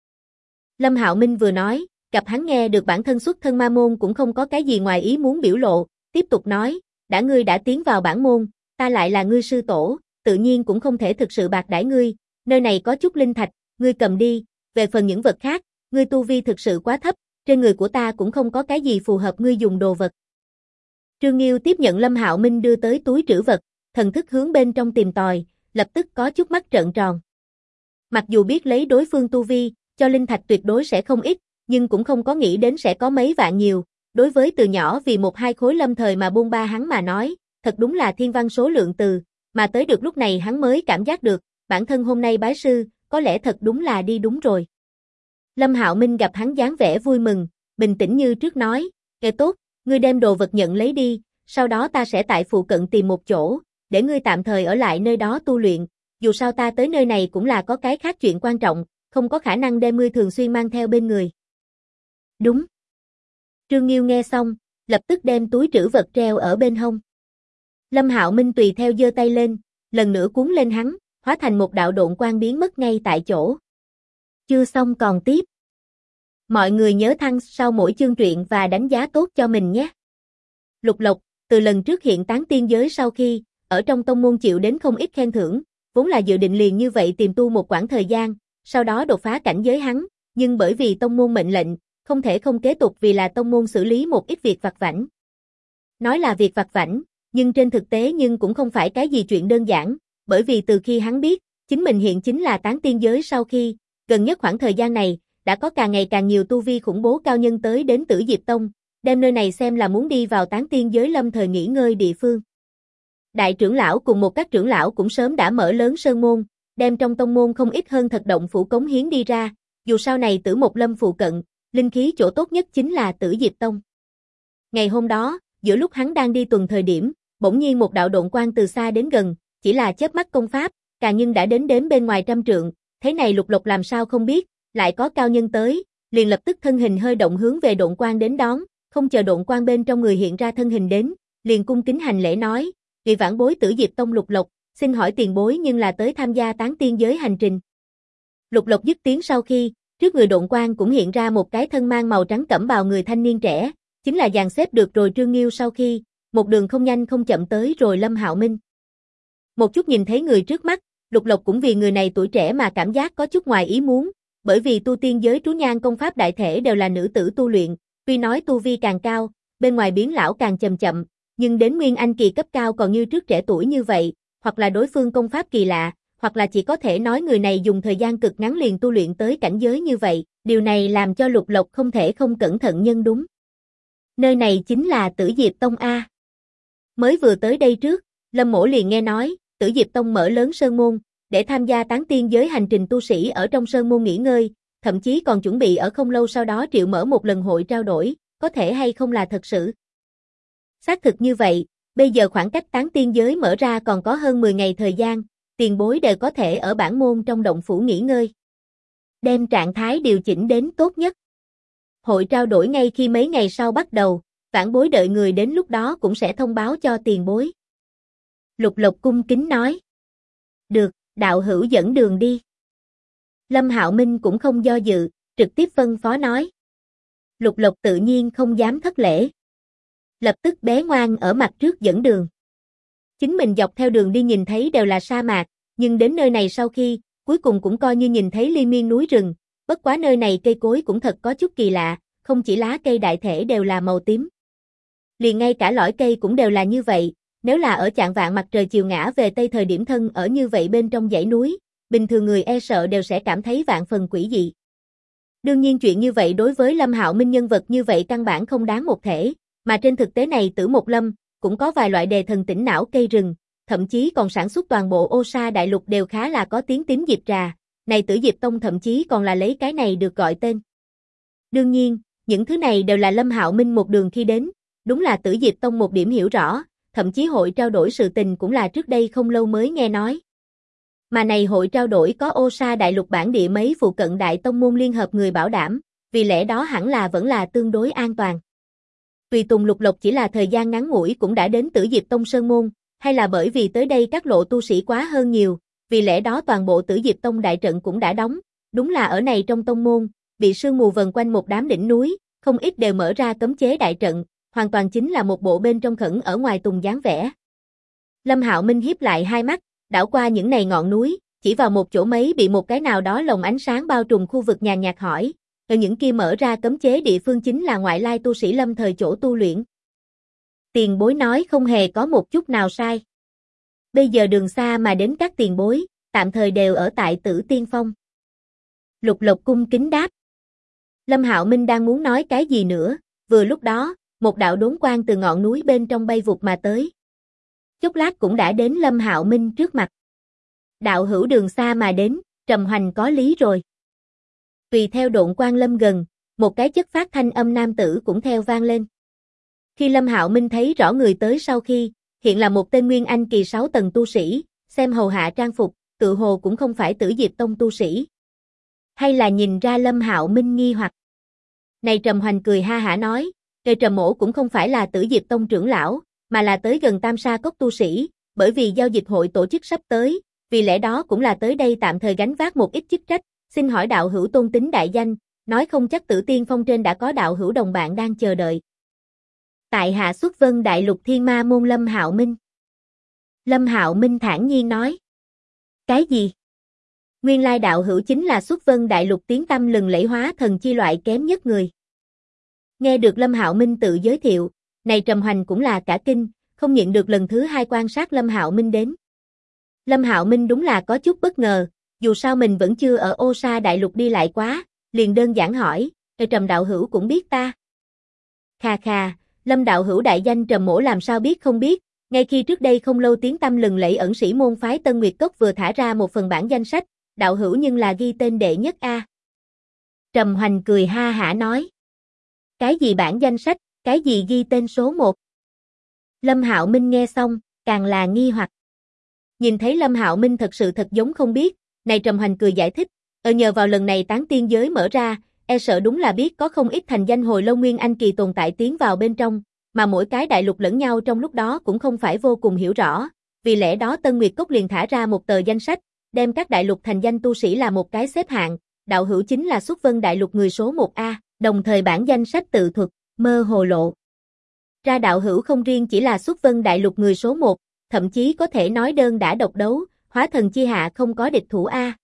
Lâm Hạo Minh vừa nói, gặp hắn nghe được bản thân xuất thân ma môn cũng không có cái gì ngoài ý muốn biểu lộ, tiếp tục nói, đã ngươi đã tiến vào bản môn, ta lại là ngươi sư tổ, tự nhiên cũng không thể thực sự bạc đãi ngươi, nơi này có chút linh thạch, ngươi cầm đi, về phần những vật khác, ngươi tu vi thực sự quá thấp, trên người của ta cũng không có cái gì phù hợp ngươi dùng đồ vật. Trương Nghiêu tiếp nhận Lâm Hạo Minh đưa tới túi trữ vật, thần thức hướng bên trong tìm tòi, lập tức có chút mắt trợn tròn. Mặc dù biết lấy đối phương tu vi, cho linh thạch tuyệt đối sẽ không ít, nhưng cũng không có nghĩ đến sẽ có mấy vạn nhiều, đối với từ nhỏ vì 1-2 khối lâm thời mà buôn ba hắn mà nói, thật đúng là thiên văn số lượng từ, mà tới được lúc này hắn mới cảm giác được, bản thân hôm nay bái sư, có lẽ thật đúng là đi đúng rồi. Lâm Hạo Minh gặp hắn dáng vẻ vui mừng, bình tĩnh như trước nói, tốt, ngươi đem đồ vật nhận lấy đi, sau đó ta sẽ tại phụ cận tìm một chỗ, để ngươi tạm thời ở lại nơi đó tu luyện, dù sao ta tới nơi này cũng là có cái khác chuyện quan trọng, không có khả năng đem ngươi thường xuyên mang theo bên người. Đúng. Trương Nghiêu nghe xong, lập tức đem túi trữ vật treo ở bên hông. Lâm Hạo Minh tùy theo giơ tay lên, lần nữa cuốn lên hắn, hóa thành một đạo độn quang biến mất ngay tại chỗ. Chưa xong còn tiếp. Mọi người nhớ thăng sau mỗi chương truyện và đánh giá tốt cho mình nhé. Lục Lộc, từ lần trước hiện tán tiên giới sau khi, ở trong tông môn chịu đến không ít khen thưởng, vốn là dự định liền như vậy tìm tu một quãng thời gian, sau đó đột phá cảnh giới hắn, nhưng bởi vì tông môn mệnh lệnh, không thể không kế tục vì là tông môn xử lý một ít việc vặt vãnh. Nói là việc vặt vãnh, nhưng trên thực tế nhưng cũng không phải cái gì chuyện đơn giản, bởi vì từ khi hắn biết, chính mình hiện chính là tán tiên giới sau khi, gần nhất khoảng thời gian này, đã có càng ngày càng nhiều tu vi khủng bố cao nhân tới đến Tử Diệp Tông, đem nơi này xem là muốn đi vào tán tiên giới lâm thời nghỉ ngơi địa phương. Đại trưởng lão cùng một các trưởng lão cũng sớm đã mở lớn sơn môn, đem trong tông môn không ít hơn thật động phủ cống hiến đi ra, dù sau này Tử Một Lâm phụ cận, linh khí chỗ tốt nhất chính là Tử Diệp Tông. Ngày hôm đó, giữa lúc hắn đang đi tuần thời điểm, bỗng nhiên một đạo độn quang từ xa đến gần, chỉ là chớp mắt công pháp, càng nhưng đã đến bên ngoài 100 trượng, thế này Lục Lộc làm sao không biết, lại có cao nhân tới, liền lập tức thân hình hơi động hướng về độn quang đến đón, không chờ độn quang bên trong người hiện ra thân hình đến, liền cung kính hành lễ nói, vị vãn bối Tử Diệp Tông Lục Lộc, xin hỏi tiền bối nhưng là tới tham gia tán tiên giới hành trình. Lục Lộc dứt tiếng sau khi, trước người độn quang cũng hiện ra một cái thân mang màu trắng cẩm bào người thanh niên trẻ, chính là dàn xếp được rồi Trương Nghiêu sau khi, một đường không nhanh không chậm tới rồi Lâm Hạo Minh. Một chút nhìn thấy người trước mắt, Lục Lộc cũng vì người này tuổi trẻ mà cảm giác có chút ngoài ý muốn, bởi vì tu tiên giới trú nhan công pháp đại thể đều là nữ tử tu luyện, tuy nói tu vi càng cao, bên ngoài biến lão càng chậm chậm, nhưng đến nguyên anh kỳ cấp cao còn như trước trẻ tuổi như vậy, hoặc là đối phương công pháp kỳ lạ, hoặc là chỉ có thể nói người này dùng thời gian cực ngắn liền tu luyện tới cảnh giới như vậy, điều này làm cho Lục Lộc không thể không cẩn thận nhân đúng. Nơi này chính là Tử Diệp Tông A. Mới vừa tới đây trước, Lâm Mỗ liền nghe nói, Tử Diệp Tông mở lớn sơn môn, để tham gia tán tiên giới hành trình tu sĩ ở trong sơn môn nghỉ ngơi, thậm chí còn chuẩn bị ở không lâu sau đó triệu mở một lần hội trao đổi, có thể hay không là thật sự. Xác thực như vậy, bây giờ khoảng cách tán tiên giới mở ra còn có hơn 10 ngày thời gian, tiền bối đều có thể ở bản môn trong động phủ nghỉ ngơi. Đem trạng thái điều chỉnh đến tốt nhất. Hội trao đổi ngay khi mấy ngày sau bắt đầu, vãn bối đợi người đến lúc đó cũng sẽ thông báo cho tiền bối. Lục Lộc cung kính nói. Được, đạo hữu dẫn đường đi. Lâm Hạo Minh cũng không do dự, trực tiếp phân phó nói. Lục Lộc tự nhiên không dám thất lễ. Lập tức bé ngoan ở mặt trước dẫn đường. Chính mình dọc theo đường đi nhìn thấy đều là sa mạc, nhưng đến nơi này sau khi, cuối cùng cũng coi như nhìn thấy liên miên núi rừng, bất quá nơi này cây cối cũng thật có chút kỳ lạ, không chỉ lá cây đại thể đều là màu tím. Liền ngay cả lõi cây cũng đều là như vậy, nếu là ở chạng vạng mặt trời chiều ngã về tây thời điểm thân ở như vậy bên trong dãy núi, bình thường người e sợ đều sẽ cảm thấy vạn phần quỷ dị. Đương nhiên chuyện như vậy đối với Lâm Hạo Minh nhân vật như vậy căn bản không đáng một thể, mà trên thực tế này Tử Một Lâm cũng có vài loại đề thần tỉnh não cây rừng, thậm chí còn sản xuất toàn bộ Ô Sa đại lục đều khá là có tiếng tím diệp trà, này Tử Diệp Tông thậm chí còn là lấy cái này được gọi tên. Đương nhiên, những thứ này đều là Lâm Hạo Minh một đường khi đến, đúng là Tử Diệp Tông một điểm hiểu rõ, thậm chí hội trao đổi sự tình cũng là trước đây không lâu mới nghe nói. Mà này hội trao đổi có Ô Sa đại lục bản địa mấy phụ cận đại tông môn liên hợp người bảo đảm, vì lẽ đó hẳn là vẫn là tương đối an toàn. Tùy Tùng Lục Lộc chỉ là thời gian ngắn ngủi cũng đã đến Tử Diệp Tông Sơn Môn, hay là bởi vì tới đây các lộ tu sĩ quá hơn nhiều, vì lẽ đó toàn bộ Tử Diệp Tông đại trận cũng đã đóng, đúng là ở này trong tông môn, bị sương mù vần quanh một đám đỉnh núi, không ít đều mở ra cấm chế đại trận, hoàn toàn chính là một bộ bên trong khẩn ở ngoài tùng dáng vẻ. Lâm Hạo Minh hiếp lại hai mắt, đảo qua những này ngọn núi, chỉ vào một chỗ mấy bị một cái nào đó lồng ánh sáng bao trùm khu vực nhàn nhạt hỏi, ở những kia mở ra cấm chế địa phương chính là ngoại lai tu sĩ lâm thời chỗ tu luyện. Tiền bối nói không hề có một chút nào sai. Bây giờ đường xa mà đến các tiền bối, tạm thời đều ở tại Tử Tiên Phong. Lục Lộc cung kính đáp. Lâm Hạo Minh đang muốn nói cái gì nữa, vừa lúc đó, một đạo đốn quang từ ngọn núi bên trong bay vụt mà tới. Chốc lát cũng đã đến Lâm Hạo Minh trước mặt. Đạo hữu đường xa mà đến, trầm hoành có lý rồi. Tùy theo độn quang lâm gần, một cái chất phát thanh âm nam tử cũng theo vang lên. Khi Lâm Hạo Minh thấy rõ người tới sau khi, hiện là một tên Nguyên Anh kỳ 6 tầng tu sĩ, xem hầu hạ trang phục, tự hồ cũng không phải Tử Diệp Tông tu sĩ. Hay là nhìn ra Lâm Hạo Minh nghi hoặc. Này Trầm Hoành cười ha hả nói, Trề Trầm Mỗ cũng không phải là Tử Diệp Tông trưởng lão, mà là tới gần Tam Sa Cốc tu sĩ, bởi vì giao dịch hội tổ chức sắp tới, vì lẽ đó cũng là tới đây tạm thời gánh vác một ít chức trách, xin hỏi đạo hữu tôn tính đại danh, nói không chắc Tử Tiên Phong trên đã có đạo hữu đồng bạn đang chờ đợi. Tại hạ xuất vân đại lục thiên ma môn Lâm Hạo Minh. Lâm Hạo Minh thản nhiên nói. Cái gì? Nguyên lai đạo hữu chính là xuất vân đại lục tiếng tăm lừng lẫy hóa thần chi loại kém nhất người. Nghe được Lâm Hạo Minh tự giới thiệu, này Trầm Hoành cũng là cả kinh, không nhịn được lần thứ hai quan sát Lâm Hạo Minh đến. Lâm Hạo Minh đúng là có chút bất ngờ, dù sao mình vẫn chưa ở Ô Sa đại lục đi lại quá, liền đơn giản hỏi, Trầm đạo hữu cũng biết ta. Khà khà, Lâm đạo hữu đại danh Trầm Mỗ làm sao biết không biết, ngay khi trước đây không lâu tiếng tăm lừng lẫy ẩn sĩ môn phái Tân Nguyệt Cốc vừa thả ra một phần bản danh sách, đạo hữu nhưng là ghi tên đệ nhất a. Trầm Hoành cười ha hả nói. Cái gì bản danh sách, cái gì ghi tên số 1? Lâm Hạo Minh nghe xong, càng là nghi hoặc. Nhìn thấy Lâm Hạo Minh thật sự thật giống không biết, này Trầm Hoành cười giải thích, nhờ vào lần này tán tiên giới mở ra, e sợ đúng là biết có không ít thành danh hồi lâu Nguyên Anh kỳ tồn tại tiến vào bên trong, mà mỗi cái đại lục lẫn nhau trong lúc đó cũng không phải vô cùng hiểu rõ, vì lẽ đó Tân Nguyệt Cốc liền thả ra một tờ danh sách, đem các đại lục thành danh tu sĩ là một cái xếp hạng, đạo hữu chính là xuất vân đại lục người số 1A, đồng thời bản danh sách tự thuật, mơ hồ lộ. Ra đạo hữu không riêng chỉ là xuất vân đại lục người số 1, thậm chí có thể nói đơn đã độc đấu, hóa thần chi hạ không có địch thủ A.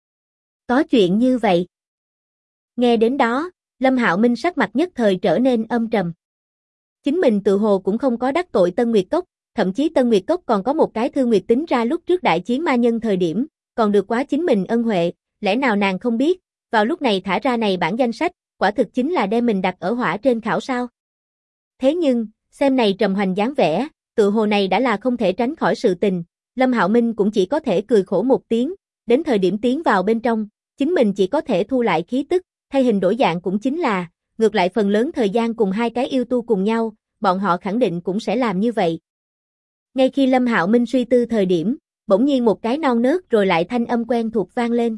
Có chuyện như vậy. Nghe đến đó, Lâm Hạo Minh sắc mặt nhất thời trở nên âm trầm. Chính mình tự hồ cũng không có đắc tội Tân Nguyệt Cốc, thậm chí Tân Nguyệt Cốc còn có một cái Thư Nguyệt tính ra lúc trước đại chiến ma nhân thời điểm, còn được quá chính mình ân huệ, lẽ nào nàng không biết, vào lúc này thả ra này bản danh sách, quả thực chính là đem mình đặt ở hỏa trên khảo sao. Thế nhưng, xem này Trầm Hoành dáng vẻ, tự hồ này đã là không thể tránh khỏi sự tình, Lâm Hạo Minh cũng chỉ có thể cười khổ một tiếng, đến thời điểm tiến vào bên trong, chính mình chỉ có thể thu lại khí tức, thay hình đổi dạng cũng chính là, ngược lại phần lớn thời gian cùng hai cái yêu tu cùng nhau, bọn họ khẳng định cũng sẽ làm như vậy. Ngay khi Lâm Hạo Minh suy tư thời điểm, bỗng nhiên một cái non nớt rồi lại thanh âm quen thuộc vang lên.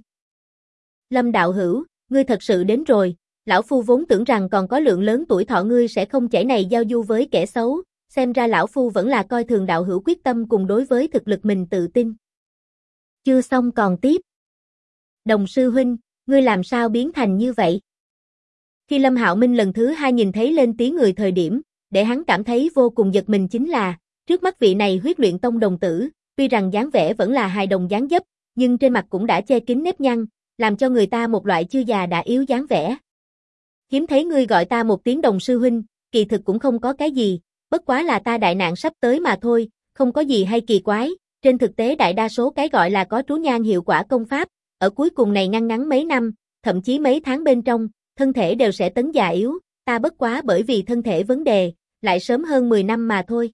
Lâm đạo hữu, ngươi thật sự đến rồi, lão phu vốn tưởng rằng còn có lượng lớn tuổi thọ ngươi sẽ không chảy này giao du với kẻ xấu, xem ra lão phu vẫn là coi thường đạo hữu quyết tâm cùng đối với thực lực mình tự tin. Chưa xong còn tiếp. Đồng sư huynh, ngươi làm sao biến thành như vậy? Khi Lâm Hạo Minh lần thứ hai nhìn thấy lên tiếng người thời điểm, để hắn cảm thấy vô cùng giật mình chính là, trước mắt vị này huyết luyện tông đồng tử, tuy rằng dáng vẻ vẫn là hài đồng dáng dấp, nhưng trên mặt cũng đã che kín nếp nhăn, làm cho người ta một loại chưa già đã yếu dáng vẻ. Hiếm thấy ngươi gọi ta một tiếng đồng sư huynh, kỳ thực cũng không có cái gì, bất quá là ta đại nạn sắp tới mà thôi, không có gì hay kỳ quái, trên thực tế đại đa số cái gọi là có trú nhan hiệu quả công pháp, ở cuối cùng này ngăn ngắn mấy năm, thậm chí mấy tháng bên trong, thân thể đều sẽ tấn già yếu, ta bất quá bởi vì thân thể vấn đề, lại sớm hơn 10 năm mà thôi.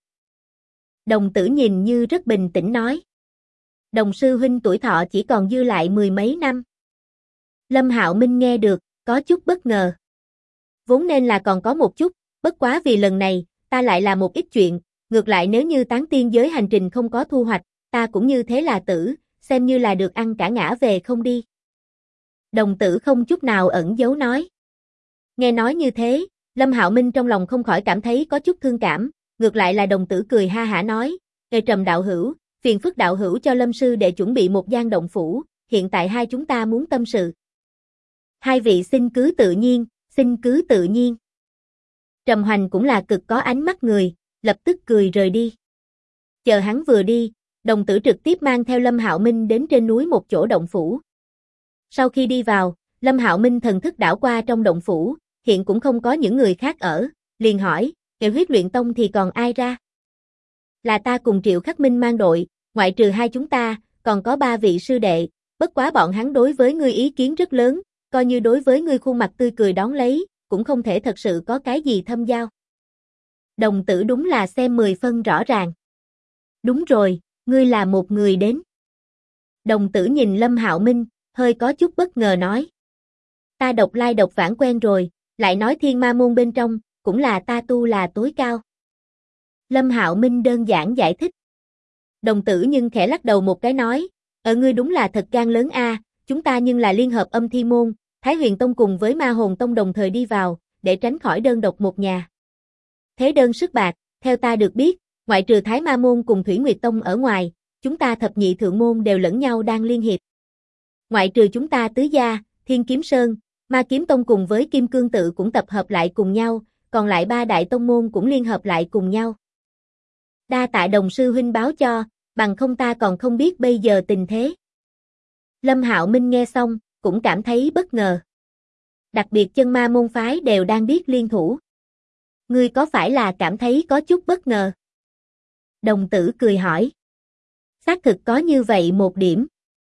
Đồng tử nhìn như rất bình tĩnh nói. Đồng sư huynh tuổi thọ chỉ còn dư lại 10 mấy năm. Lâm Hạo Minh nghe được, có chút bất ngờ. Vốn nên là còn có một chút, bất quá vì lần này, ta lại làm một ít chuyện, ngược lại nếu như tán tiên giới hành trình không có thu hoạch, ta cũng như thế là tử, xem như là được ăn cả ngã về không đi. Đồng tử không chút nào ẩn giấu nói. Nghe nói như thế, Lâm Hạo Minh trong lòng không khỏi cảm thấy có chút thương cảm, ngược lại là đồng tử cười ha hả nói, Ê Trầm đạo hữu, phiền phức đạo hữu cho Lâm sư để chuẩn bị một gian động phủ, hiện tại hai chúng ta muốn tâm sự. Hai vị xin cứ tự nhiên, xin cứ tự nhiên. Trầm Hoành cũng là cực có ánh mắt người, lập tức cười rời đi. Chờ hắn vừa đi, đồng tử trực tiếp mang theo Lâm Hạo Minh đến trên núi một chỗ động phủ. Sau khi đi vào, Lâm Hạo Minh thần thức đảo qua trong động phủ, hiện cũng không có những người khác ở, liền hỏi, Nghệ huyết luyện tông thì còn ai ra? Là ta cùng Triệu Khắc Minh mang đội, ngoại trừ hai chúng ta, còn có 3 vị sư đệ, bất quá bọn hắn đối với ngươi ý kiến rất lớn, coi như đối với ngươi khuôn mặt tươi cười đón lấy, cũng không thể thật sự có cái gì thâm giao. Đồng tử đúng là xem 10 phân rõ ràng. Đúng rồi, ngươi là một người đến. Đồng tử nhìn Lâm Hạo Minh, hơi có chút bất ngờ nói. Ta độc lai độc vãng quen rồi, lại nói thiên ma môn bên trong, cũng là ta tu là tối cao. Lâm Hạo Minh đơn giản giải thích. Đồng tử nhưng khẽ lắc đầu một cái nói, ngươi đúng là thật gan lớn a, chúng ta nhưng là liên hợp âm thi môn, Thái Huyền Tông cùng với Ma Hồn Tông đồng thời đi vào, để tránh khỏi đơn độc một nhà. Thế đơn sức bạc, theo ta được biết, ngoại trừ Thái Ma Môn cùng Thủy Nguyệt Tông ở ngoài, chúng ta thập nhị thượng môn đều lẫn nhau đang liên hiệp. Ngoại trừ chúng ta tứ gia, Thiên Kiếm Sơn, Ma Kiếm Tông cùng với Kim Cương Tự cũng tập hợp lại cùng nhau, còn lại 3 đại tông môn cũng liên hợp lại cùng nhau. Đa tạ đồng sư huynh báo cho, bằng không ta còn không biết bây giờ tình thế. Lâm Hạo Minh nghe xong, cũng cảm thấy bất ngờ. Đặc biệt chân ma môn phái đều đang biết liên thủ. Ngươi có phải là cảm thấy có chút bất ngờ? Đồng tử cười hỏi. Xác thực có như vậy một điểm.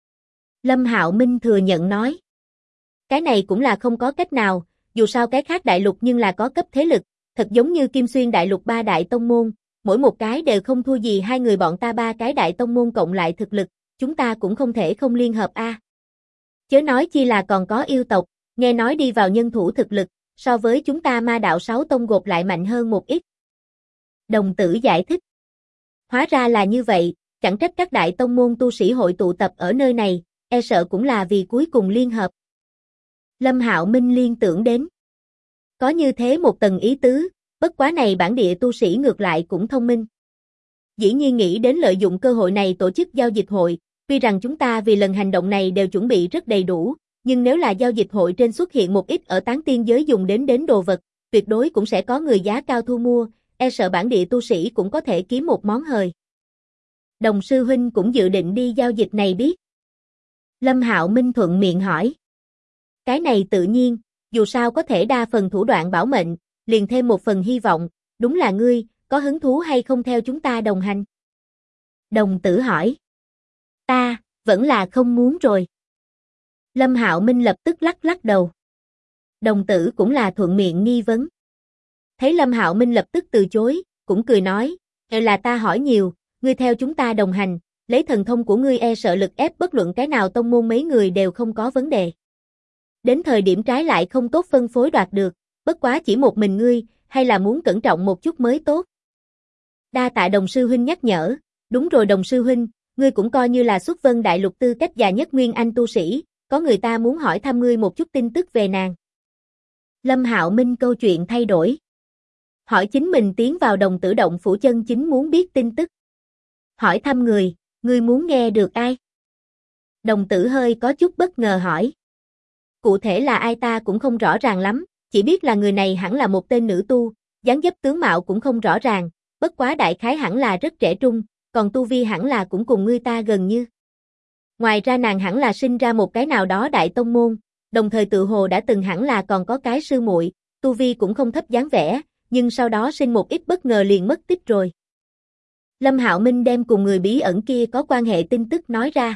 Lâm Hạo Minh thừa nhận nói. Cái này cũng là không có cách nào, dù sao cái khác đại lục nhưng là có cấp thế lực, thật giống như Kim Xuyên đại lục 3 đại tông môn, mỗi một cái đều không thua gì hai người bọn ta 3 cái đại tông môn cộng lại thực lực, chúng ta cũng không thể không liên hợp a. Chớ nói chi là còn có yêu tộc, nghe nói đi vào nhân thủ thực lực, so với chúng ta ma đạo 6 tông gộp lại mạnh hơn một ít. Đồng tử giải thích. Hóa ra là như vậy, chẳng trách các đại tông môn tu sĩ hội tụ tập ở nơi này, e sợ cũng là vì cuối cùng liên hợp. Lâm Hạo Minh liên tưởng đến. Có như thế một tầng ý tứ, bất quá này bản địa tu sĩ ngược lại cũng thông minh. Dĩ nhiên nghĩ đến lợi dụng cơ hội này tổ chức giao dịch hội, tuy rằng chúng ta vì lần hành động này đều chuẩn bị rất đầy đủ, nhưng nếu là giao dịch hội trên xuất hiện một ít ở tán tiên giới dùng đến đồ vật, tuyệt đối cũng sẽ có người giá cao thu mua, e sợ bản địa tu sĩ cũng có thể kiếm một món hời. Đồng sư huynh cũng dự định đi giao dịch này biết. Lâm Hạo Minh thuận miệng hỏi. Cái này tự nhiên, dù sao có thể đa phần thủ đoạn bảo mệnh, liền thêm một phần hy vọng, đúng là ngươi, có hứng thú hay không theo chúng ta đồng hành? Đồng tử hỏi. Ta, vẫn là không muốn rồi. Lâm Hạo Minh lập tức lắc đầu. Đồng tử cũng là thuận miệng nghi vấn. Thấy Lâm Hạo Minh lập tức từ chối, cũng cười nói, Là ta hỏi nhiều, ngươi theo chúng ta đồng hành, lấy thần thông của ngươi e sợ lực ép bất luận cái nào tông môn mấy người đều không có vấn đề. Đến thời điểm trái lại không tốt phân phối đoạt được, bất quá chỉ một mình ngươi, hay là muốn cẩn trọng một chút mới tốt. Đa tạ đồng sư huynh nhắc nhở, đúng rồi đồng sư huynh, ngươi cũng coi như là xuất vân đại lục tư cách già nhất nguyên anh tu sĩ, có người ta muốn hỏi thăm ngươi một chút tin tức về nàng. Lâm Hạo Minh câu chuyện thay đổi. Hỏi chính mình tiến vào đồng tử động phủ chân chính muốn biết tin tức. Hỏi thăm người, ngươi muốn nghe được ai? Đồng tử hơi có chút bất ngờ hỏi. Cụ thể là ai ta cũng không rõ ràng lắm, chỉ biết là người này hẳn là một tên nữ tu, dáng dấp tướng mạo cũng không rõ ràng, bất quá đại khái hẳn là rất trẻ trung, còn tu vi hẳn là cũng cùng ngươi ta gần như. Ngoài ra nàng hẳn là sinh ra một cái nào đó đại tông môn, đồng thời tự hồ đã từng hẳn là còn có cái sư muội, tu vi cũng không thấp dáng vẻ, nhưng sau đó sinh một ít bất ngờ liền mất tích rồi. Lâm Hạo Minh đem cùng người bí ẩn kia có quan hệ tin tức nói ra.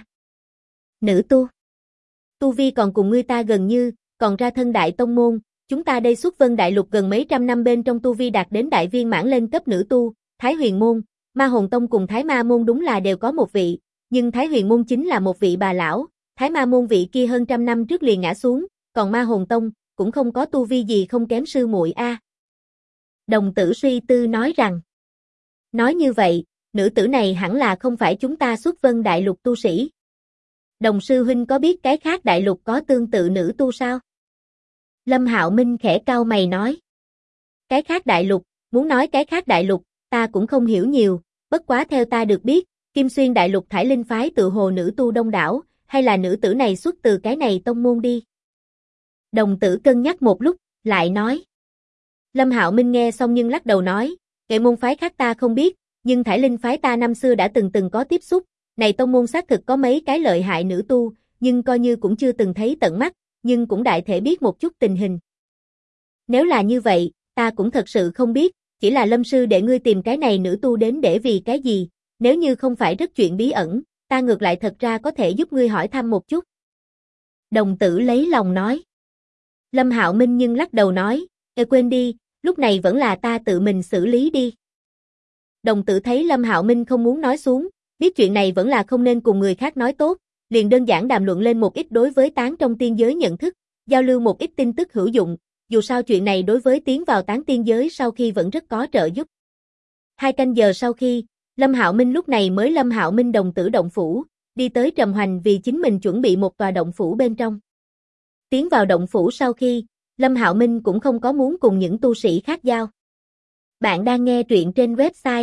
Nữ tu. Tu vi còn cùng ngươi ta gần như, còn ra thân đại tông môn, chúng ta đây xuất vân đại lục gần mấy trăm năm bên trong tu vi đạt đến đại viên mãn lên cấp nữ tu, Thái Huyền Môn, Ma Hồn Tông cùng Thái Ma Môn đúng là đều có một vị, nhưng Thái Huyền Môn chính là một vị bà lão, Thái Ma Môn vị kia hơn trăm năm trước liền ngã xuống, còn Ma Hồn Tông cũng không có tu vi gì không kém sư muội a. Đồng tử suy tư nói rằng, nói như vậy, nữ tử này hẳn là không phải chúng ta xuất vân đại lục tu sĩ. Đồng sư huynh có biết cái khác đại lục có tương tự nữ tu sao? Lâm Hạo Minh khẽ cau mày nói. Cái khác đại lục, muốn nói cái khác đại lục, ta cũng không hiểu nhiều, bất quá theo ta được biết, Kim Xuyên đại lục Thải Linh phái tự hồ nữ tu đông đảo, hay là nữ tử này xuất từ cái này tông môn đi. Đồng tử cân nhắc một lúc, lại nói. Lâm Hạo Minh nghe xong nhưng lắc đầu nói, nghệ môn phái khác ta không biết, nhưng Thải Linh phái ta năm xưa đã từng có tiếp xúc, này tông môn xác thực có mấy cái lợi hại nữ tu, nhưng coi như cũng chưa từng thấy tận mắt, nhưng cũng đại thể biết một chút tình hình. Nếu là như vậy, ta cũng thật sự không biết, chỉ là Lâm sư để ngươi tìm cái này nữ tu đến để vì cái gì, nếu như không phải rất chuyện bí ẩn, ta ngược lại thật ra có thể giúp ngươi hỏi thăm một chút. Đồng tử lấy lòng nói. Lâm Hạo Minh nhưng lắc đầu nói, quên đi, lúc này vẫn là ta tự mình xử lý đi. Đồng tử thấy Lâm Hạo Minh không muốn nói xuống, biết chuyện này vẫn là không nên cùng người khác nói tốt, liền đơn giản đàm luận lên một ít đối với tán trong tiên giới nhận thức, giao lưu một ít tin tức hữu dụng, dù sao chuyện này đối với tiến vào tán tiên giới sau khi vẫn rất có trợ giúp. 2 canh giờ sau khi, Lâm Hạo Minh lúc này mới Lâm Hạo Minh đồng tử động phủ, đi tới Trầm Hoành vì chính mình chuẩn bị một tòa động phủ bên trong. Tiến vào động phủ sau khi, Lâm Hạo Minh cũng không có muốn cùng những tu sĩ khác giao. Bạn đang nghe truyện trên website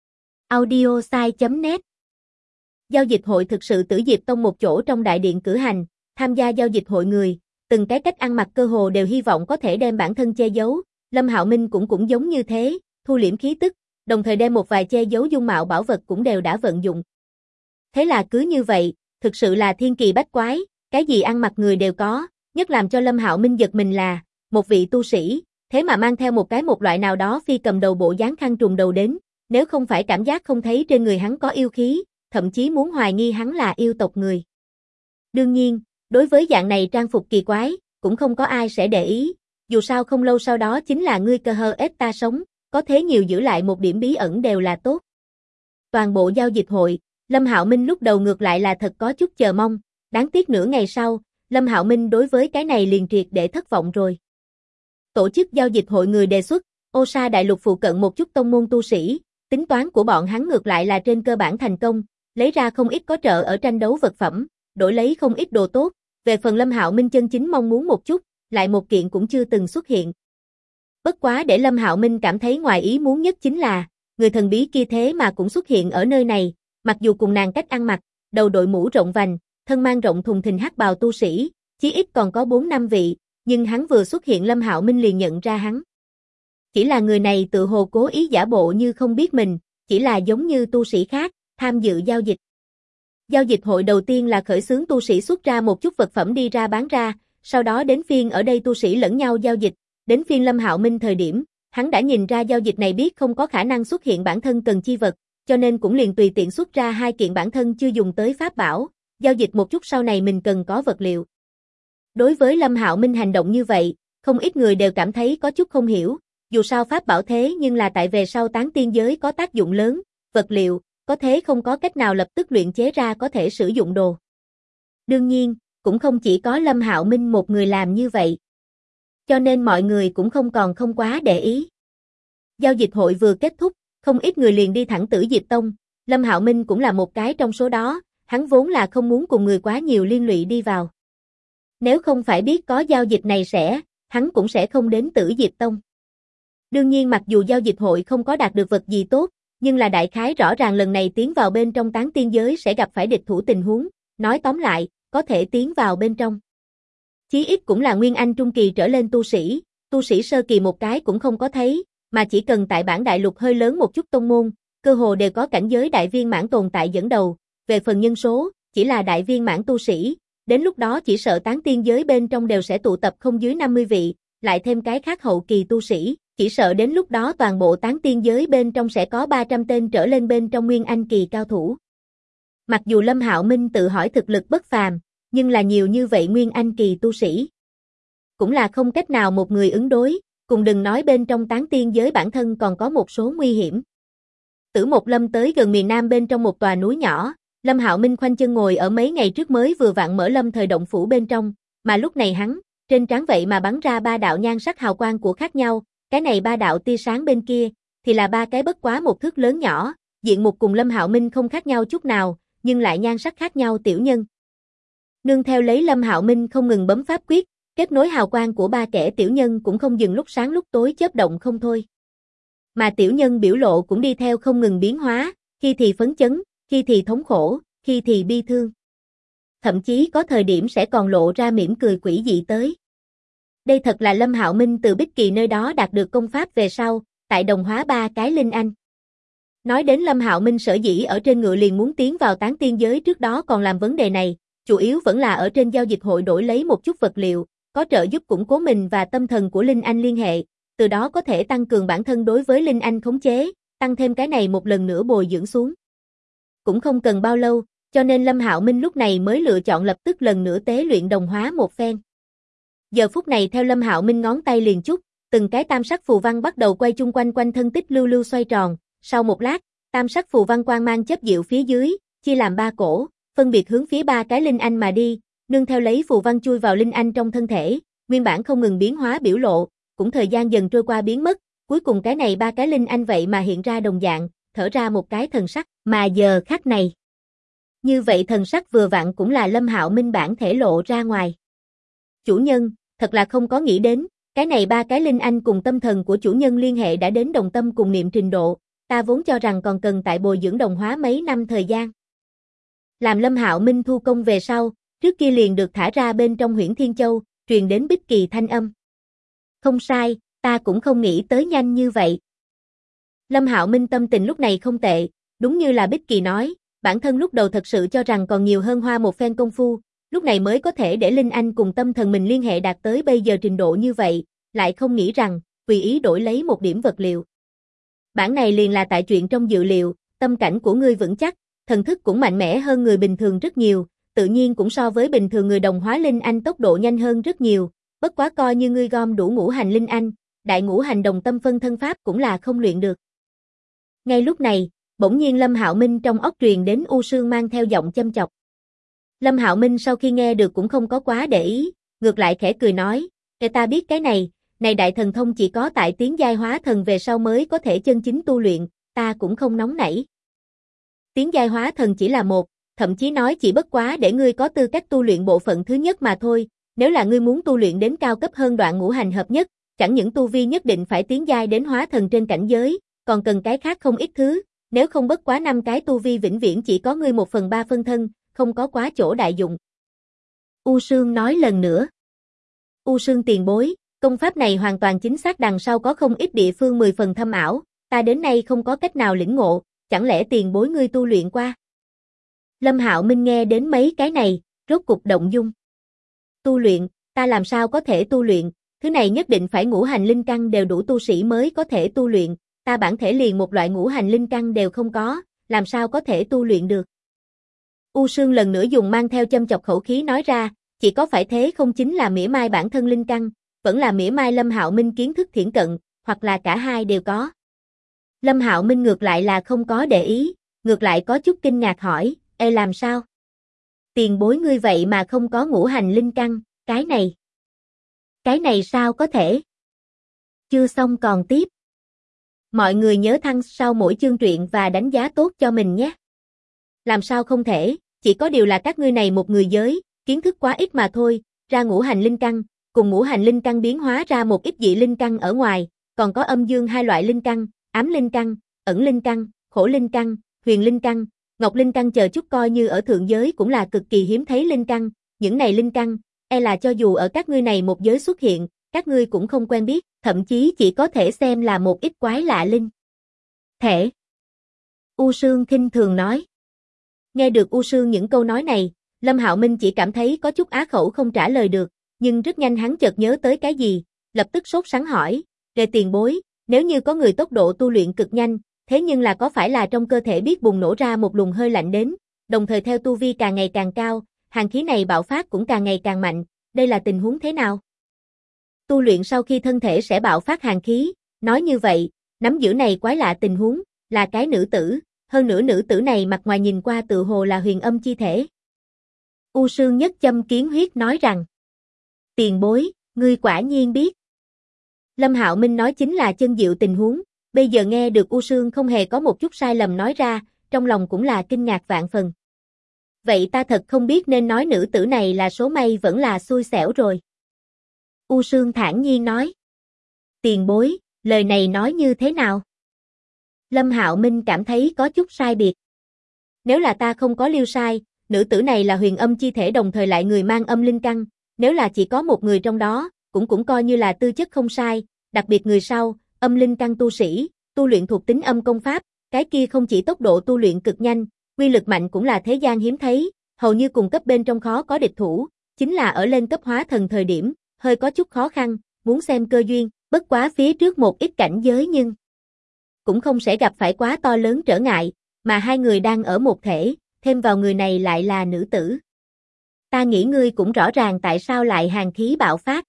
audiosai.net. Giao dịch hội thực sự Tử Diệp Tông một chỗ trong đại điện cử hành, tham gia giao dịch hội người, từng cái cách ăn mặc cơ hồ đều hy vọng có thể đem bản thân che giấu, Lâm Hạo Minh cũng giống như thế, thu liễm khí tức, đồng thời đem một vài che giấu dung mạo bảo vật cũng đều đã vận dụng. Thế là cứ như vậy, thực sự là thiên kỳ bách quái, cái gì ăn mặc người đều có, nhất làm cho Lâm Hạo Minh giật mình là, một vị tu sĩ, thế mà mang theo một loại nào đó phi cầm đầu bộ dáng khăn trùm đầu đến, nếu không phải cảm giác không thấy trên người hắn có yêu khí, thậm chí muốn hoài nghi hắn là yêu tộc người. Đương nhiên, đối với dạng này trang phục kỳ quái, cũng không có ai sẽ để ý, dù sao không lâu sau đó chính là ngươi cơ hơ ết ta sống, có thế nhiều giữ lại một điểm bí ẩn đều là tốt. Toàn bộ giao dịch hội, Lâm Hạo Minh lúc đầu ngược lại là thật có chút chờ mong, đáng tiếc nửa ngày sau, Lâm Hạo Minh đối với cái này liền triệt để thất vọng rồi. Tổ chức giao dịch hội người đề xuất, Ô Sa đại lục phụ cận một chút tông môn tu sĩ, tính toán của bọn hắn ngược lại là trên cơ bản thành công, lấy ra không ít có trợ ở tranh đấu vật phẩm, đổi lấy không ít đồ tốt, về phần Lâm Hạo Minh chân chính mong muốn một chút, lại một kiện cũng chưa từng xuất hiện. Bất quá để Lâm Hạo Minh cảm thấy ngoài ý muốn nhất chính là, người thần bí kia thế mà cũng xuất hiện ở nơi này, mặc dù cùng nàng cách ăn mặc, đầu đội mũ rộng vành, thân mang rộng thùng thình hắc bào tu sĩ, chí ít còn có 4-5 vị, nhưng hắn vừa xuất hiện Lâm Hạo Minh liền nhận ra hắn. Chỉ là người này tự hồ cố ý giả bộ như không biết mình, chỉ là giống như tu sĩ khác, tham dự giao dịch. Giao dịch hội đầu tiên là khởi xướng tu sĩ xuất ra một chút vật phẩm đi ra bán ra, sau đó đến phiên ở đây tu sĩ lẫn nhau giao dịch, đến phiên Lâm Hạo Minh thời điểm, hắn đã nhìn ra giao dịch này biết không có khả năng xuất hiện bản thân cần chi vật, cho nên cũng liền tùy tiện xuất ra 2 kiện bản thân chưa dùng tới pháp bảo, giao dịch một chút sau này mình cần có vật liệu. Đối với Lâm Hạo Minh hành động như vậy, không ít người đều cảm thấy có chút không hiểu, dù sao pháp bảo thế nhưng là tại về sau tán tiên giới có tác dụng lớn, vật liệu, có thế không có cách nào lập tức luyện chế ra có thể sử dụng đồ. Đương nhiên, cũng không chỉ có Lâm Hạo Minh một người làm như vậy. Cho nên mọi người cũng không quá để ý. Giao dịch hội vừa kết thúc, không ít người liền đi thẳng Tử Diệp Tông, Lâm Hạo Minh cũng là một cái trong số đó, hắn vốn là không muốn cùng người quá nhiều liên lụy đi vào. Nếu không phải biết có giao dịch này hắn cũng sẽ không đến Tử Diệp Tông. Đương nhiên mặc dù giao dịch hội không có đạt được vật gì tốt, nhưng là đại khái rõ ràng lần này tiến vào bên trong tán tiên giới sẽ gặp phải địch thủ tình huống, nói tóm lại, có thể tiến vào bên trong. Chí ít cũng là Nguyên Anh Trung Kỳ trở lên tu sĩ sơ kỳ một cái cũng không có thấy, mà chỉ cần tại bản đại lục hơi lớn một chút tông môn, cơ hồ đều có cảnh giới đại viên mãn tồn tại dẫn đầu, về phần nhân số, chỉ là đại viên mãn tu sĩ, đến lúc đó chỉ sợ tán tiên giới bên trong đều sẽ tụ tập không dưới 50 vị, lại thêm cái khác hậu kỳ tu sĩ, chỉ sợ đến lúc đó toàn bộ tán tiên giới bên trong sẽ có 300 tên trở lên bên trong Nguyên Anh kỳ cao thủ. Mặc dù Lâm Hạo Minh tự hỏi thực lực bất phàm, nhưng là nhiều như vậy Nguyên Anh kỳ tu sĩ. Cũng là không cách nào một người ứng đối, cùng đừng nói bên trong tán tiên giới bản thân còn có một số nguy hiểm. Tử Một Lâm tới gần miền Nam bên trong một tòa núi nhỏ, Lâm Hạo Minh khoanh chân ngồi ở mấy ngày trước mới vừa vặn mở Lâm thời động phủ bên trong, mà lúc này hắn, trên trán vậy mà bắn ra 3 đạo nhan sắc hào quang của khác nhau, cái này 3 đạo tia sáng bên kia, thì là 3 cái bất quá một thước lớn nhỏ, diện mục cùng Lâm Hạo Minh không khác nhau chút nào, nhưng lại nhan sắc khác nhau tiểu nhân. Nương theo lấy Lâm Hạo Minh không ngừng bấm pháp quyết, kết nối hào quang của 3 kẻ tiểu nhân cũng không dừng lúc sáng lúc tối chớp động không thôi. Mà tiểu nhân biểu lộ cũng đi theo không ngừng biến hóa, khi thì phấn chấn, khi thì thống khổ, khi thì bi thương. Thậm chí có thời điểm sẽ còn lộ ra mỉm cười quỷ dị tới. Đây thật là Lâm Hạo Minh từ Bích Kỳ nơi đó đạt được công pháp về sau, tại đồng hóa 3 cái linh anh. Nói đến Lâm Hạo Minh sở dĩ ở trên ngựa liền muốn tiến vào tán tiên giới trước đó còn làm vấn đề này, chủ yếu vẫn là ở trên giao dịch hội đổi lấy một chút vật liệu, có trợ giúp củng cố mình và tâm thần của linh anh liên hệ, từ đó có thể tăng cường bản thân đối với linh anh khống chế, tăng thêm cái này một lần nữa bồi dưỡng xuống. Cũng không cần bao lâu, cho nên Lâm Hạo Minh lúc này mới lựa chọn lập tức lần nữa tế luyện đồng hóa một phen. Giờ phút này theo Lâm Hạo Minh ngón tay liền chút, từng cái tam sắc phù văn bắt đầu quay chung quanh quanh thân tích lưu lưu xoay tròn, sau một lát, tam sắc phù văn quang mang chớp diệu phía dưới, chia làm 3 cổ, phân biệt hướng phía 3 cái linh anh mà đi, nương theo lấy phù văn chui vào linh anh trong thân thể, nguyên bản không ngừng biến hóa biểu lộ, cũng thời gian dần trôi qua biến mất, cuối cùng cái này 3 cái linh anh vậy mà hiện ra đồng dạng, thở ra một cái thần sắc, mà giờ khắc này. Như vậy thần sắc vừa vặn cũng là Lâm Hạo Minh bản thể lộ ra ngoài. Chủ nhân, thật là không có nghĩ đến, cái này 3 cái linh anh cùng tâm thần của chủ nhân liên hệ đã đến đồng tâm cùng niệm trình độ, ta vốn cho rằng còn cần tại bồi dưỡng đồng hóa mấy năm thời gian. Làm Lâm Hạo Minh thu công về sau, trước kia liền được thả ra bên trong Huyễn Thiên Châu, truyền đến Bích Kỳ thanh âm. Không sai, ta cũng không nghĩ tới nhanh như vậy. Lâm Hạo Minh tâm tình lúc này không tệ, đúng như là Bích Kỳ nói, bản thân lúc đầu thật sự cho rằng còn nhiều hơn hoa một phen công phu, lúc này mới có thể để linh anh cùng tâm thần mình liên hệ đạt tới bây giờ trình độ như vậy, lại không nghĩ rằng, tùy ý đổi lấy một điểm vật liệu. Bản này liền là tại chuyện trong dự liệu, tâm cảnh của ngươi vững chắc, thần thức cũng mạnh mẽ hơn người bình thường rất nhiều, tự nhiên cũng so với bình thường người đồng hóa linh anh tốc độ nhanh hơn rất nhiều, bất quá coi như ngươi gom đủ ngũ hành linh anh, đại ngũ hành đồng tâm phân thân pháp cũng là không luyện được. Ngay lúc này, bỗng nhiên Lâm Hạo Minh trong óc truyền đến U Sương mang theo giọng châm chọc. Lâm Hạo Minh sau khi nghe được cũng không có quá để ý, ngược lại khẽ cười nói, "Để ta biết cái này đại thần thông chỉ có tại tiến giai hóa thần về sau mới có thể chân chính tu luyện, ta cũng không nóng nảy. Tiến giai hóa thần chỉ là một, thậm chí nói chỉ bất quá để ngươi có tư cách tu luyện bộ phận thứ nhất mà thôi, nếu là ngươi muốn tu luyện đến cao cấp hơn đoạn ngũ hành hợp nhất, chẳng những tu vi nhất định phải tiến giai đến hóa thần trên cảnh giới, còn cần cái khác không ít thứ, nếu không bất quá 5 cái tu vi vĩnh viễn chỉ có ngươi 1/3 phân thân, không có quá chỗ đại dụng." U Sương nói lần nữa. U Sương tiền bối, công pháp này hoàn toàn chính xác đằng sau có không ít địa phương 10 phần thâm ảo, ta đến nay không có cách nào lĩnh ngộ, chẳng lẽ tiền bối ngươi tu luyện qua? Lâm Hạo Minh nghe đến mấy cái này, rốt cục động dung. Tu luyện, ta làm sao có thể tu luyện, thứ này nhất định phải ngũ hành linh căn đều đủ tu sĩ mới có thể tu luyện, ta bản thể liền một loại ngũ hành linh căn đều không có, làm sao có thể tu luyện được? U Sương lần nữa dùng mang theo châm chọc khẩu khí nói ra, chỉ có phải thế không chính là mỉa mai bản thân linh căn, vẫn là mỉa mai Lâm Hạo Minh kiến thức thiển cận, hoặc là cả hai đều có. Lâm Hạo Minh ngược lại là không có để ý, ngược lại có chút kinh ngạc hỏi, ê làm sao? Tiền bối ngươi vậy mà không có ngũ hành linh căn, cái này sao có thể? Chưa xong còn tiếp. Mọi người nhớ thăng sau mỗi chương truyện và đánh giá tốt cho mình nhé. Làm sao không thể, chỉ có điều là các ngươi này một người giới, kiến thức quá ít mà thôi, ra ngũ hành linh căn, cùng ngũ hành linh căn biến hóa ra một ít dị linh căn ở ngoài, còn có âm dương hai loại linh căn, ám linh căn, ẩn linh căn, khổ linh căn, huyền linh căn, ngọc linh căn chờ chút coi như ở thượng giới cũng là cực kỳ hiếm thấy linh căn, những này linh căn, là cho dù ở các ngươi này một giới xuất hiện, các ngươi cũng không quen biết, thậm chí chỉ có thể xem là một ít quái lạ linh thể. U Sương khinh thường nói. Nghe được U Sương những câu nói này, Lâm Hạo Minh chỉ cảm thấy có chút á khẩu không trả lời được, nhưng rất nhanh hắn chợt nhớ tới cái gì, lập tức sốt sắng hỏi, "Đề tiền bối, nếu như có người tốc độ tu luyện cực nhanh, thế nhưng là có phải là trong cơ thể biết bùng nổ ra một luồng hơi lạnh đến, đồng thời theo tu vi càng ngày càng cao, hàn khí này bạo phát cũng càng ngày càng mạnh, đây là tình huống thế nào?" Tu luyện sau khi thân thể sẽ bạo phát hàn khí, nói như vậy, nắm giữ này quái lạ tình huống, là cái nữ tử, hơn nữa nữ tử này mặt ngoài nhìn qua tự hồ là huyền âm chi thể. U Sương nhất châm kiến huyết nói rằng, tiền bối, ngươi quả nhiên biết. Lâm Hạo Minh nói chính là chân diệu tình huống, bây giờ nghe được U Sương không hề có một chút sai lầm nói ra, trong lòng cũng là kinh ngạc vạn phần. Vậy ta thật không biết nên nói nữ tử này là số may vẫn là xui xẻo rồi. U Sương thản nhiên nói. Tiền bối, lời này nói như thế nào? Lâm Hạo Minh cảm thấy có chút sai biệt. Nếu là ta không có liêu sai, nữ tử này là huyền âm chi thể đồng thời lại người mang âm linh căn, nếu là chỉ có một người trong đó, cũng coi như là tư chất không sai, đặc biệt người sau, âm linh căn tu sĩ, tu luyện thuộc tính âm công pháp, cái kia không chỉ tốc độ tu luyện cực nhanh, quy lực mạnh cũng là thế gian hiếm thấy, hầu như cùng cấp bên trong khó có địch thủ, chính là ở lên cấp hóa thần thời điểm, hơi có chút khó khăn, muốn xem cơ duyên, bất quá phía trước một ít cảnh giới nhưng cũng không sẽ gặp phải quá to lớn trở ngại, mà hai người đang ở một thể, thêm vào người này lại là nữ tử. Ta nghĩ ngươi cũng rõ ràng tại sao lại hàn khí bạo phát.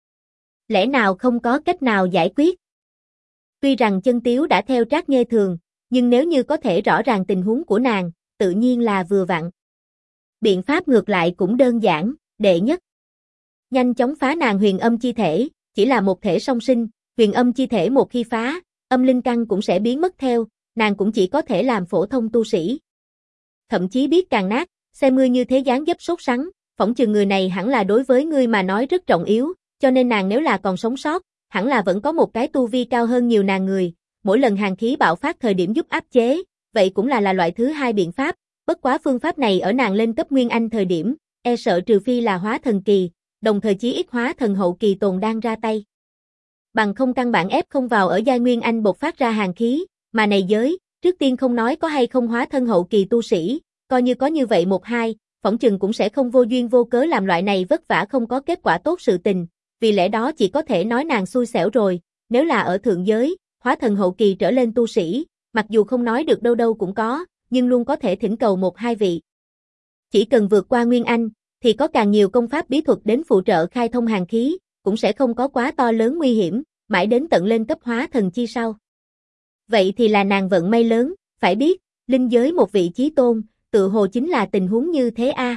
Lẽ nào không có cách nào giải quyết? Tuy rằng Chân Tiếu đã theo Trác Nghê Thường, nhưng nếu như có thể rõ ràng tình huống của nàng, tự nhiên là vừa vặn. Biện pháp ngược lại cũng đơn giản, đệ nhất. Nhanh chóng phá nàng huyền âm chi thể, chỉ là một thể song sinh, huyền âm chi thể một khi phá, âm linh căn cũng sẽ biến mất theo, nàng cũng chỉ có thể làm phổ thông tu sĩ. Thậm chí biết càng nát, xem ngươi như thế dáng dấp sốt sắng, phỏng chừng người này hẳn là đối với ngươi mà nói rất trọng yếu, cho nên nàng nếu là còn sống sót, hẳn là vẫn có một cái tu vi cao hơn nhiều nàng người, mỗi lần hàn khí bạo phát thời điểm giúp áp chế, vậy cũng là loại thứ hai biện pháp, bất quá phương pháp này ở nàng lên cấp Nguyên Anh thời điểm, sợ trừ phi là hóa thần kỳ, đồng thời chí ít hóa thần hậu kỳ tồn đang ra tay. Bằng không căn bản ép không vào ở giai Nguyên Anh bộc phát ra hàn khí, mà này giới, trước tiên không nói có hay không hóa thân hậu kỳ tu sĩ, coi như có như vậy một hai, phỏng chừng cũng sẽ không vô duyên vô cớ làm loại này vất vả không có kết quả tốt sự tình, vì lẽ đó chỉ có thể nói nàng xui xẻo rồi, nếu là ở thượng giới, hóa thần hậu kỳ trở lên tu sĩ, mặc dù không nói được đâu đâu cũng có, nhưng luôn có thể thỉnh cầu một hai vị. Chỉ cần vượt qua Nguyên Anh, thì có càng nhiều công pháp bí thuật đến phụ trợ khai thông hàn khí, cũng sẽ không có quá to lớn nguy hiểm, mãi đến tận lên cấp hóa thần chi sau. Vậy thì là nàng vận may lớn, phải biết, linh giới một vị chí tôn, tự hồ chính là tình huống như thế a.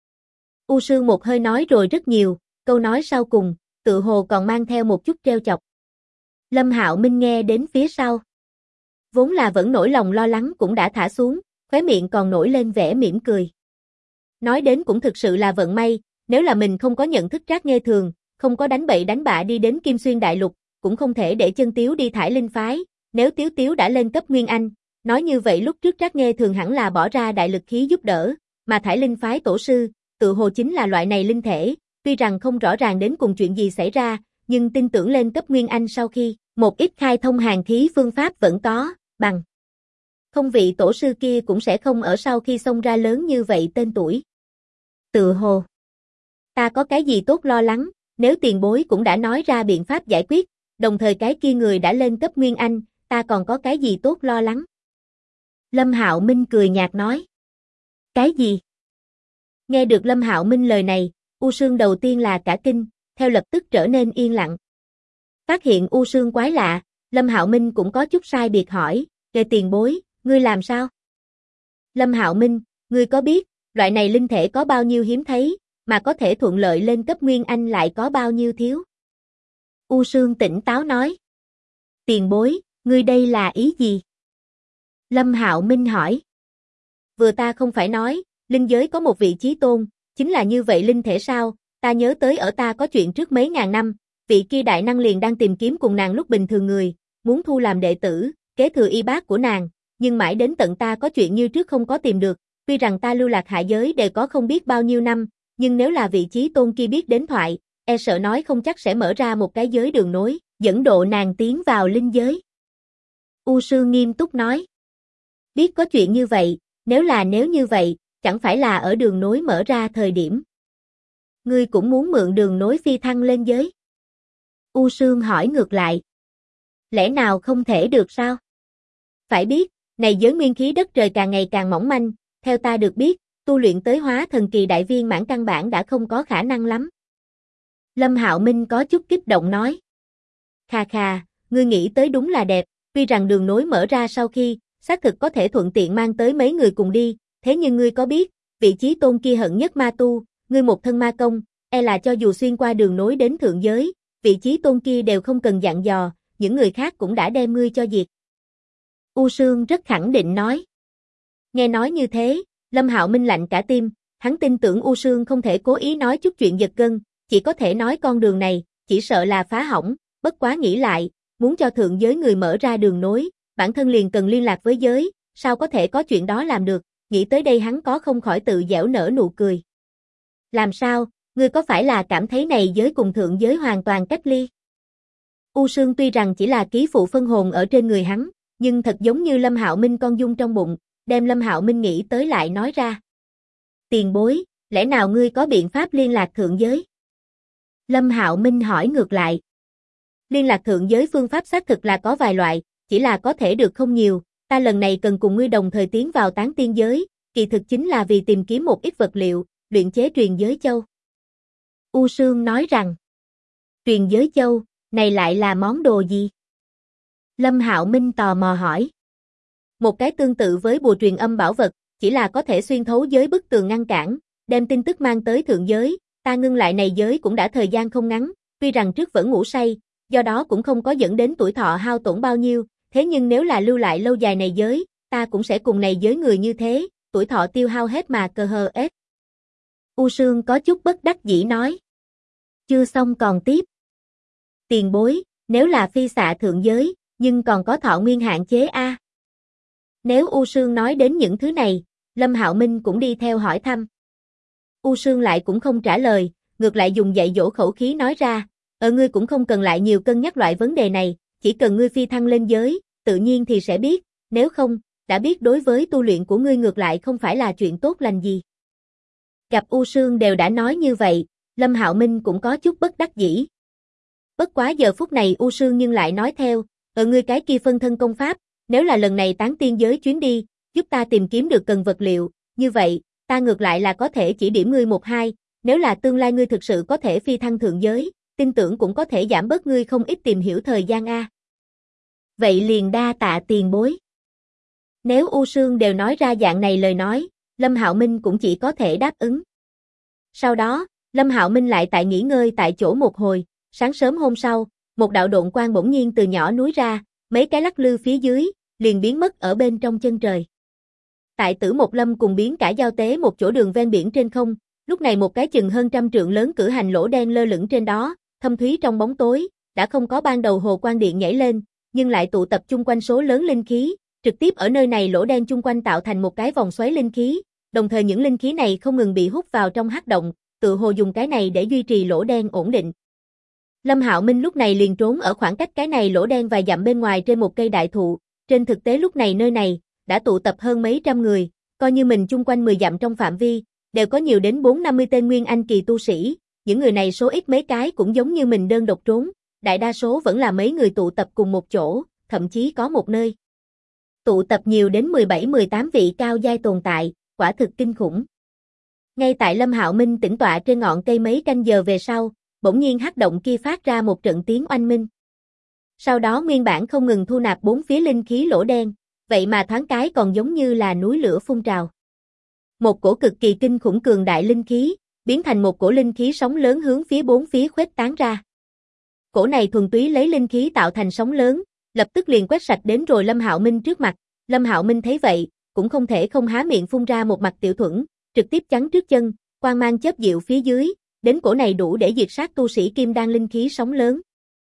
U Sương một hơi nói rồi rất nhiều, câu nói sau cùng, tự hồ còn mang theo một chút trêu chọc. Lâm Hạo Minh nghe đến phía sau. Vốn là vẫn nỗi lòng lo lắng cũng đã thả xuống, khóe miệng còn nổi lên vẻ mỉm cười. Nói đến cũng thực sự là vận may, nếu là mình không có nhận thức Trác Nghê Thường, không có đánh bậy đánh bạ đi đến Kim Xuyên Đại Lục, cũng không thể để Chân Tiếu đi Thải Linh phái, nếu Tiếu Tiếu đã lên cấp Nguyên Anh, nói như vậy lúc trước Trác Nghê Thường hẳn là bỏ ra đại lực khí giúp đỡ, mà Thải Linh phái tổ sư, tự hồ chính là loại này linh thể, tuy rằng không rõ ràng đến cùng chuyện gì xảy ra, nhưng tin tưởng lên cấp Nguyên Anh sau khi, một ít khai thông hàn khí phương pháp vẫn có, bằng không vị tổ sư kia cũng sẽ không ở sau khi xông ra lớn như vậy tên tuổi. Tự hồ, ta có cái gì tốt lo lắng, nếu tiền bối cũng đã nói ra biện pháp giải quyết, đồng thời cái kia người đã lên cấp Nguyên Anh, ta còn có cái gì tốt lo lắng. Lâm Hạo Minh cười nhạt nói. Cái gì? Nghe được Lâm Hạo Minh lời này, U Sương đầu tiên là cả kinh, theo lập tức trở nên yên lặng. Phát hiện U Sương quái lạ, Lâm Hạo Minh cũng có chút sai biệt hỏi, "Kề tiền bối, ngươi làm sao?" Lâm Hạo Minh, ngươi có biết, loại này linh thể có bao nhiêu hiếm thấy, mà có thể thuận lợi lên cấp Nguyên Anh lại có bao nhiêu thiếu? U Sương tỉnh táo nói. Tiền bối, ngươi đây là ý gì? Lâm Hạo Minh hỏi. Vừa ta không phải nói, linh giới có một vị chí tôn, chính là như vậy linh thể sao? Ta nhớ tới ở ta có chuyện trước mấy ngàn năm, vị kia đại năng liền đang tìm kiếm cùng nàng lúc bình thường người, muốn thu làm đệ tử, kế thừa y bát của nàng, nhưng mãi đến tận ta có chuyện như trước không có tìm được, tuy rằng ta lưu lạc hạ giới đều có không biết bao nhiêu năm, nhưng nếu là vị chí tôn kia biết đến thoại, e sợ nói không chắc sẽ mở ra một cái giới đường nối, dẫn độ nàng tiến vào linh giới. U Sương nghiêm túc nói. Biết có chuyện như vậy, nếu như vậy, chẳng phải là ở đường nối mở ra thời điểm. Ngươi cũng muốn mượn đường nối phi thăng lên giới? U Sương hỏi ngược lại. Lẽ nào không thể được sao? Phải biết, này giới nguyên khí đất trời càng ngày càng mỏng manh, theo ta được biết, tu luyện tới hóa thần kỳ đại viên mãn căn bản đã không có khả năng lắm. Lâm Hạo Minh có chút kích động nói. Khà khà, ngươi nghĩ tới đúng là đẹp, tuy rằng đường nối mở ra sau khi, xác thực có thể thuận tiện mang tới mấy người cùng đi, thế nhưng ngươi có biết, vị chí tôn kia hận nhất ma tu, ngươi một thân ma công, e là cho dù xuyên qua đường nối đến thượng giới, vị chí tôn kia đều không cần dặn dò, những người khác cũng đã đem ngươi cho diệt. U Sương rất khẳng định nói. Nghe nói như thế, Lâm Hạo Minh lạnh cả tim, hắn tin tưởng U Sương không thể cố ý nói chút chuyện giật gân, chỉ có thể nói con đường này, chỉ sợ là phá hỏng, bất quá nghĩ lại, muốn cho thượng giới người mở ra đường nối, bản thân liền cần liên lạc với giới, sao có thể có chuyện đó làm được, nghĩ tới đây hắn có không khỏi tự giễu nở nụ cười. Làm sao, ngươi có phải là cảm thấy này giới cùng thượng giới hoàn toàn cách ly? U Sương tuy rằng chỉ là ký phụ phân hồn ở trên người hắn, nhưng thật giống như Lâm Hạo Minh con dung trong bụng, đem Lâm Hạo Minh nghĩ tới lại nói ra. Tiền bối, lẽ nào ngươi có biện pháp liên lạc thượng giới? Lâm Hạo Minh hỏi ngược lại. Liên lạc thượng giới phương pháp xác thực là có vài loại, chỉ là có thể được không nhiều, ta lần này cần cùng ngươi đồng thời tiến vào tán tiên giới, kỳ thực chính là vì tìm kiếm một ít vật liệu, luyện chế truyền giới châu. U Sương nói rằng, truyền giới châu, này lại là món đồ gì? Lâm Hạo Minh tò mò hỏi. Một cái tương tự với bùa truyền âm bảo vật, chỉ là có thể xuyên thấu giới bức tường ngăn cản, đem tin tức mang tới thượng giới, ta ngưng lại này giới cũng đã thời gian không ngắn, tuy rằng trước vẫn ngủ say, do đó cũng không có dẫn đến tuổi thọ hao tổn bao nhiêu, thế nhưng nếu là lưu lại lâu dài này giới, ta cũng sẽ cùng này giới người như thế, tuổi thọ tiêu hao hết mà cơ hờ ết. U Sương có chút bất đắc dĩ nói. Chưa xong còn tiếp. Tiền bối, nếu là phi xạ thượng giới, nhưng còn có thọ nguyên hạn chế a. Nếu U Sương nói đến những thứ này, Lâm Hạo Minh cũng đi theo hỏi thăm. U Sương lại cũng không trả lời, ngược lại dùng dạy dỗ khẩu khí nói ra, ngươi cũng không cần lại nhiều cân nhắc loại vấn đề này, chỉ cần ngươi phi thăng lên giới, tự nhiên thì sẽ biết, nếu không, đã biết đối với tu luyện của ngươi ngược lại không phải là chuyện tốt lành gì. Gặp U Sương đều đã nói như vậy, Lâm Hạo Minh cũng có chút bất đắc dĩ. Bất quá giờ phút này U Sương nhưng lại nói theo, ngươi cái kia phân thân công pháp, nếu là lần này tán tiên giới chuyến đi, giúp ta tìm kiếm được cần vật liệu, như vậy, ta ngược lại là có thể chỉ điểm ngươi một hai, nếu là tương lai ngươi thực sự có thể phi thăng thượng giới, tin tưởng cũng có thể giảm bớt ngươi không ít tìm hiểu thời gian a. Vậy liền đa tạ tiền bối. Nếu U Sương đều nói ra dạng này lời nói, Lâm Hạo Minh cũng chỉ có thể đáp ứng. Sau đó, Lâm Hạo Minh lại tại nghỉ ngơi tại chỗ một hồi, sáng sớm hôm sau, một đạo độn quang bỗng nhiên từ nhỏ núi ra, mấy cái lắc lư phía dưới, liền biến mất ở bên trong chân trời. Tại Tử Một Lâm cùng biến cả giao tế một chỗ đường ven biển trên không, lúc này một cái chừng hơn 100 trượng lớn cử hành lỗ đen lơ lửng trên đó, thâm thúy trong bóng tối, đã không có ban đầu hồ quang điện nhảy lên, nhưng lại tụ tập chung quanh số lớn linh khí, trực tiếp ở nơi này lỗ đen chung quanh tạo thành một cái vòng xoáy linh khí, đồng thời những linh khí này không ngừng bị hút vào trong hắc động, tự hồ dùng cái này để duy trì lỗ đen ổn định. Lâm Hạo Minh lúc này liền trốn ở khoảng cách cái này lỗ đen vài dặm bên ngoài trên một cây đại thụ, trên thực tế lúc này nơi này đã tụ tập hơn mấy trăm người, coi như mình chung quanh 10 dặm trong phạm vi, đều có nhiều đến 4-50 tên nguyên anh kỳ tu sĩ, những người này số ít mấy cái cũng giống như mình đơn độc trốn, đại đa số vẫn là mấy người tụ tập cùng một chỗ, thậm chí có một nơi tụ tập nhiều đến 17-18 vị cao giai tồn tại, quả thực kinh khủng. Ngay tại Lâm Hạo Minh tĩnh tọa trên ngọn cây mấy canh giờ về sau, bỗng nhiên hắc động kia phát ra một trận tiếng oanh minh. Sau đó nguyên bản không ngừng thu nạp bốn phía linh khí lỗ đen, vậy mà thoáng cái còn giống như là núi lửa phun trào. Một cổ cực kỳ kinh khủng cường đại linh khí, biến thành một cổ linh khí sóng lớn hướng phía bốn phía khuếch tán ra. Cổ này thuần túy lấy linh khí tạo thành sóng lớn, lập tức liền quét sạch đến rồi Lâm Hạo Minh trước mặt. Lâm Hạo Minh thấy vậy, cũng không thể không há miệng phun ra một mặt tiểu thuẫn, trực tiếp chắn trước chân, quang mang chớp diệu phía dưới, đến cổ này đủ để diệt sát tu sĩ kim đan linh khí sóng lớn.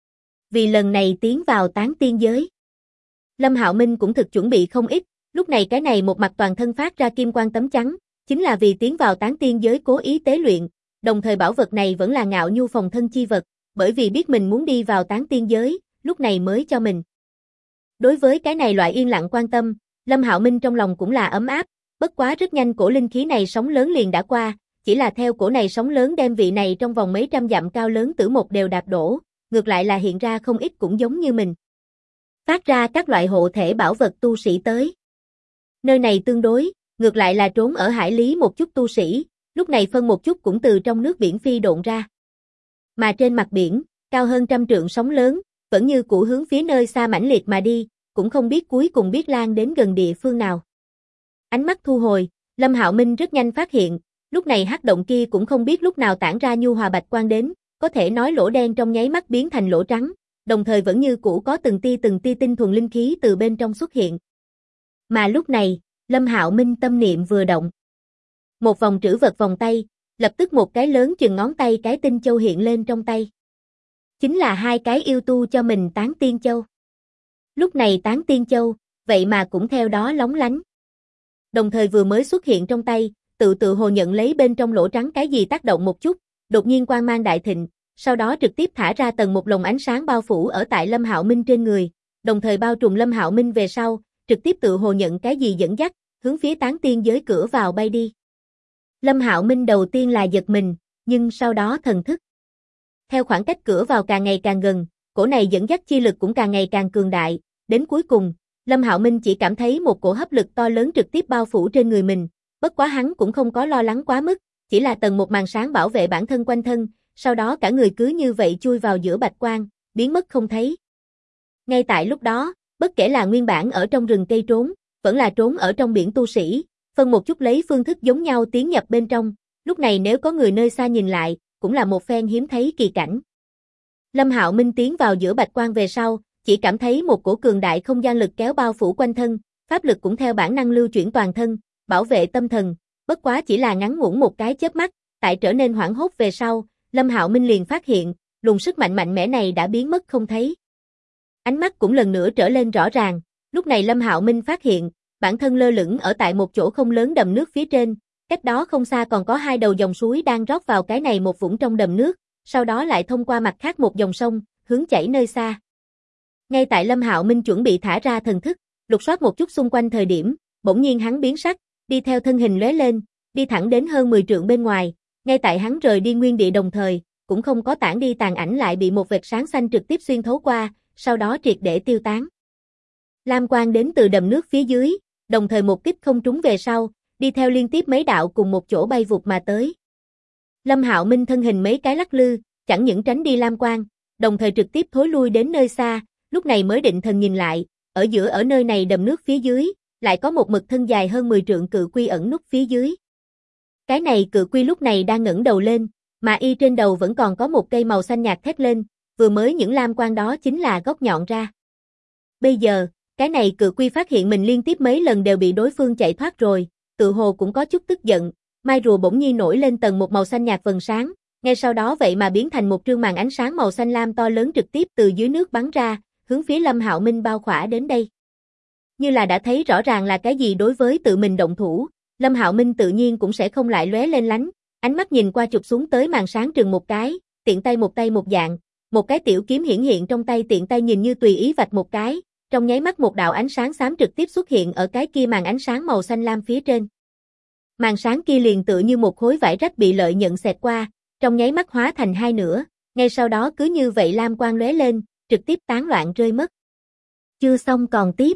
Vì lần này tiến vào tán tiên giới, Lâm Hạo Minh cũng thực chuẩn bị không ít, lúc này cái này một mặt toàn thân phát ra kim quang tấm chắn, chính là vì tiến vào tán tiên giới cố ý tế luyện, đồng thời bảo vật này vẫn là Ngạo Nhu phòng thân chi vật, bởi vì biết mình muốn đi vào tán tiên giới, lúc này mới cho mình. Đối với cái này loại yên lặng quan tâm, Lâm Hạo Minh trong lòng cũng là ấm áp, bất quá rất nhanh cổ linh khí này sóng lớn liền đã qua, chỉ là theo cổ này sóng lớn đem vị này trong vòng mấy trăm dặm cao lớn tử một đều đạp đổ, ngược lại là hiện ra không ít cũng giống như mình. Phát ra các loại hộ thể bảo vật tu sĩ tới. Nơi này tương đối, ngược lại là trốn ở hải lý một chút tu sĩ, lúc này phân một chút cũng từ trong nước biển phi độn ra. Mà trên mặt biển, cao hơn 100 trượng sóng lớn, vẫn như cũ hướng phía nơi xa mãnh liệt mà đi, cũng không biết cuối cùng biết lan đến gần địa phương nào. Ánh mắt thu hồi, Lâm Hạo Minh rất nhanh phát hiện, lúc này hắc động kia cũng không biết lúc nào tản ra nhu hòa bạch quang đến, có thể nói lỗ đen trong nháy mắt biến thành lỗ trắng, đồng thời vẫn như cũ có từng tia tinh thuần linh khí từ bên trong xuất hiện. Mà lúc này, Lâm Hạo Minh tâm niệm vừa động. Một vòng trữ vật vòng tay, lập tức một cái lớn chừng ngón tay cái tinh châu hiện lên trong tay. Chính là hai cái yêu tu cho mình tán tiên châu. Lúc này tán tiên châu, vậy mà cũng theo đó lóng lánh. Đồng thời vừa mới xuất hiện trong tay, tự hồ nhận lấy bên trong lỗ trắng cái gì tác động một chút, đột nhiên quang mang đại thịnh, sau đó trực tiếp thả ra tầng một lồng ánh sáng bao phủ ở tại Lâm Hạo Minh trên người, đồng thời bao trùm Lâm Hạo Minh về sau, trực tiếp tự hồ nhận cái gì dẫn dắt, hướng phía tán tiên giới cửa vào bay đi. Lâm Hạo Minh đầu tiên là giật mình, nhưng sau đó thần thức. Theo khoảng cách cửa vào càng ngày càng gần, cổ này dẫn dắt chi lực cũng càng ngày càng cường đại, đến cuối cùng, Lâm Hạo Minh chỉ cảm thấy một cổ hấp lực to lớn trực tiếp bao phủ trên người mình, bất quá hắn cũng không có lo lắng quá mức, chỉ là tầng một màn sáng bảo vệ bản thân quanh thân, sau đó cả người cứ như vậy chui vào giữa bạch quang, biến mất không thấy. Ngay tại lúc đó, bất kể là nguyên bản ở trong rừng cây trốn, vẫn là trốn ở trong biển tu sĩ, phân một chút lấy phương thức giống nhau tiến nhập bên trong, lúc này nếu có người nơi xa nhìn lại, cũng là một phen hiếm thấy kỳ cảnh. Lâm Hạo Minh tiến vào giữa bạch quang về sau, chỉ cảm thấy một cổ cường đại không gian lực kéo bao phủ quanh thân, pháp lực cũng theo bản năng lưu chuyển toàn thân, bảo vệ tâm thần, bất quá chỉ là ngắn ngủn một cái chớp mắt, tại trở nên hoảng hốt về sau, Lâm Hạo Minh liền phát hiện, luồng sức mạnh mạnh mẽ này đã biến mất không thấy. Ánh mắt cũng lần nữa trở lên rõ ràng, lúc này Lâm Hạo Minh phát hiện, bản thân lơ lửng ở tại một chỗ không lớn đầm nước phía trên, cách đó không xa còn có hai đầu dòng suối đang rót vào cái này một vũng trong đầm nước, sau đó lại thông qua mặt khác một dòng sông, hướng chảy nơi xa. Ngay tại Lâm Hạo Minh chuẩn bị thả ra thần thức, lục soát một chút xung quanh thời điểm, bỗng nhiên hắn biến sắc, đi theo thân hình lóe lên, đi thẳng đến hơn 10 trượng bên ngoài, ngay tại hắn rời đi nguyên địa đồng thời, cũng không có tản đi tàn ảnh lại bị một vệt sáng xanh trực tiếp xuyên thấu qua, sau đó triệt để tiêu tán. Lam quang đến từ đầm nước phía dưới, đồng thời một kích không trúng về sau, đi theo liên tiếp mấy đạo cùng một chỗ bay vụt mà tới. Lâm Hạo Minh thân hình mấy cái lắc lư, chẳng những tránh đi lam quang, đồng thời trực tiếp thối lui đến nơi xa, lúc này mới định thần nhìn lại, ở giữa ở nơi này đầm nước phía dưới, lại có một mực thân dài hơn 10 trượng cự quy ẩn núp phía dưới. Cái này cự quy lúc này đang ngẩng đầu lên, mà y trên đầu vẫn còn có một cây màu xanh nhạt thét lên, vừa mới những lam quang đó chính là góc nhọn ra. Bây giờ, cái này cự quy phát hiện mình liên tiếp mấy lần đều bị đối phương chạy thoát rồi, tự hồ cũng có chút tức giận, mai rùa bỗng nhiên nổi lên tầng một màu xanh nhạt vầng sáng, ngay sau đó vậy mà biến thành một trương màn ánh sáng màu xanh lam to lớn trực tiếp từ dưới nước bắn ra, hướng phía Lâm Hạo Minh bao khỏa đến đây. Như là đã thấy rõ ràng là cái gì đối với tự mình động thủ, Lâm Hạo Minh tự nhiên cũng sẽ không lại lóe lên lánh, ánh mắt nhìn qua chụp xuống tới màn sáng trừng một cái, tiện tay một dạng, một cái tiểu kiếm hiển hiện trong tay tiện tay nhìn như tùy ý vạch một cái, trong nháy mắt một đạo ánh sáng xám trực tiếp xuất hiện ở cái kia màn ánh sáng màu xanh lam phía trên. Màn sáng kia liền tựa như một khối vải rách bị lợi nhận xẹt qua, trong nháy mắt hóa thành hai nửa, ngay sau đó cứ như vậy lam quang lóe lên, trực tiếp tán loạn rơi mất. Chưa xong còn tiếp.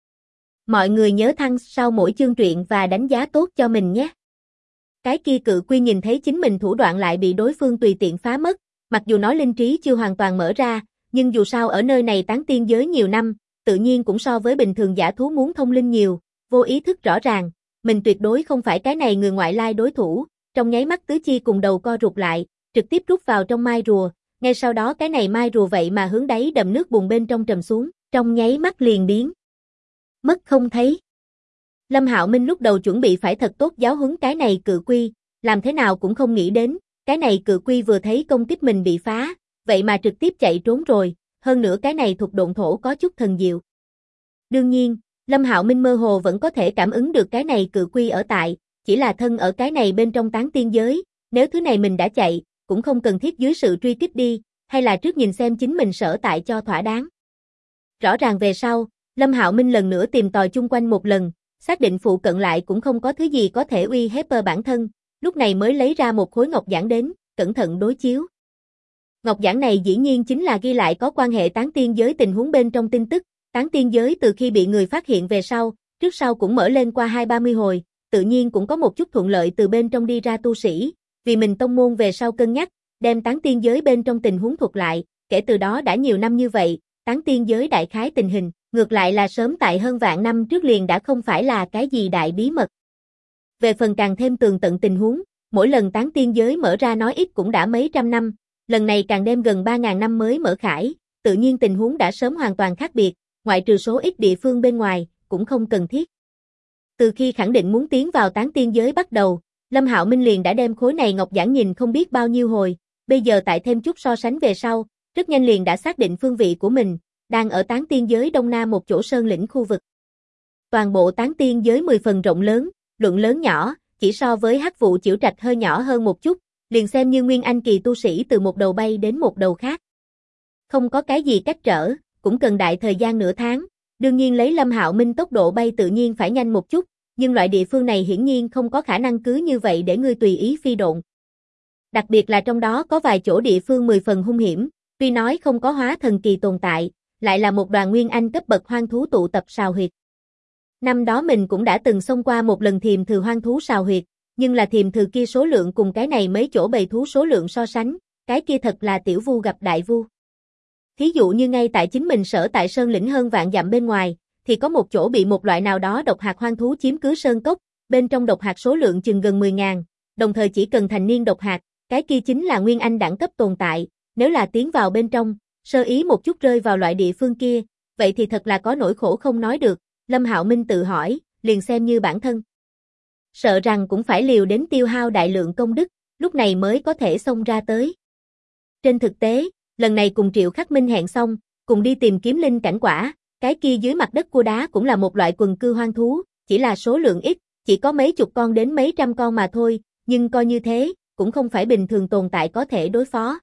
Mọi người nhớ thăng sau mỗi chương truyện và đánh giá tốt cho mình nhé. Cái kia cự quy nhìn thấy chính mình thủ đoạn lại bị đối phương tùy tiện phá mất, mặc dù nói linh trí chưa hoàn toàn mở ra, nhưng dù sao ở nơi này tán tiên giới nhiều năm, tự nhiên cũng so với bình thường dã thú muốn thông linh nhiều, vô ý thức rõ ràng, mình tuyệt đối không phải cái này người ngoại lai đối thủ, trong nháy mắt tứ chi cùng đầu co rụt lại, trực tiếp rút vào trong mai rùa, ngay sau đó cái này mai rùa vậy mà hướng đáy đầm nước bùn bên trong trầm xuống, trong nháy mắt liền biến mất không thấy. Lâm Hạo Minh lúc đầu chuẩn bị phải thật tốt giáo huấn cái này cự quy, làm thế nào cũng không nghĩ đến, cái này cự quy vừa thấy công kích mình bị phá, vậy mà trực tiếp chạy trốn rồi, hơn nữa cái này thuộc độn thổ có chút thần diệu. Đương nhiên, Lâm Hạo Minh mơ hồ vẫn có thể cảm ứng được cái này cự quy ở tại, chỉ là thân ở cái này bên trong tán tiên giới, nếu thứ này mình đã chạy, cũng không cần thiết dưới sự truy kích đi, hay là trước nhìn xem chính mình sở tại cho thỏa đáng. Rõ ràng về sau, Lâm Hạo Minh lần nữa tìm tòi chung quanh một lần, xác định phụ cận lại cũng không có thứ gì có thể uy hiếp bản thân, lúc này mới lấy ra một khối ngọc giản đến, cẩn thận đối chiếu. Ngọc giản này dĩ nhiên chính là ghi lại có quan hệ tán tiên giới tình huống bên trong tin tức, tán tiên giới từ khi bị người phát hiện về sau, trước sau cũng mở lên qua 20-30 hồi, tự nhiên cũng có một chút thuận lợi từ bên trong đi ra tu sĩ, vì mình tông môn về sau cân nhắc, đem tán tiên giới bên trong tình huống thuật lại, kể từ đó đã nhiều năm như vậy, tán tiên giới đại khái tình hình, ngược lại là sớm tại hơn vạn năm trước liền đã không phải là cái gì đại bí mật. Về phần càng thêm tường tận tình huống, mỗi lần tán tiên giới mở ra nói ít cũng đã mấy trăm năm, lần này càng đem gần 3.000 năm mới mở khải, tự nhiên tình huống đã sớm hoàn toàn khác biệt, ngoại trừ số ít địa phương bên ngoài, cũng không cần thiết. Từ khi khẳng định muốn tiến vào tán tiên giới bắt đầu, Lâm Hạo Minh liền đã đem khối này ngọc giản nhìn không biết bao nhiêu hồi, bây giờ tại thêm chút so sánh về sau, rất nhanh liền đã xác định phương vị của mình, đang ở tán tiên giới đông nam một chỗ sơn lĩnh khu vực. Toàn bộ tán tiên giới 10 phần rộng lớn, luận lớn nhỏ, chỉ so với Hắc Vụ Chiểu Trạch hơi nhỏ hơn một chút, liền xem như Nguyên Anh kỳ tu sĩ từ một đầu bay đến một đầu khác. Không có cái gì cách trở, cũng cần đại thời gian nửa tháng, đương nhiên lấy Lâm Hạo Minh tốc độ bay tự nhiên phải nhanh một chút, nhưng loại địa phương này hiển nhiên không có khả năng cứ như vậy để ngươi tùy ý phi độn. Đặc biệt là trong đó có vài chỗ địa phương 10 phần hung hiểm, tuy nói không có hóa thần kỳ tồn tại, lại là một đoàn Nguyên Anh cấp bậc hoang thú tụ tập sào huyệt. Năm đó mình cũng đã từng xông qua một lần thiềm thừ hoang thú sào huyệt, nhưng là thiềm thừ kia số lượng cùng cái này mấy chỗ bầy thú số lượng so sánh, cái kia thật là tiểu vu gặp đại vu. Thí dụ như ngay tại chính mình sở tại sơn lĩnh hơn vạn dặm bên ngoài, thì có một chỗ bị một loại nào đó độc hạt hoang thú chiếm cứ sơn cốc, bên trong độc hạt số lượng chừng gần 10.000, đồng thời chỉ cần thành niên độc hạt, cái kia chính là Nguyên Anh đẳng cấp tồn tại, nếu là tiến vào bên trong, sơ ý một chút rơi vào loại địa phương kia, vậy thì thật là có nỗi khổ không nói được, Lâm Hạo Minh tự hỏi, liền xem như bản thân. Sợ rằng cũng phải liều đến tiêu hao đại lượng công đức, lúc này mới có thể xông ra tới. Trên thực tế, lần này cùng Triệu Khắc Minh hẹn xong, cùng đi tìm kiếm linh cảnh quả, cái kia dưới mặt đất cua đá cũng là một loại quần cư hoang thú, chỉ là số lượng ít, chỉ có mấy chục con đến mấy trăm con mà thôi, nhưng coi như thế, cũng không phải bình thường tồn tại có thể đối phó.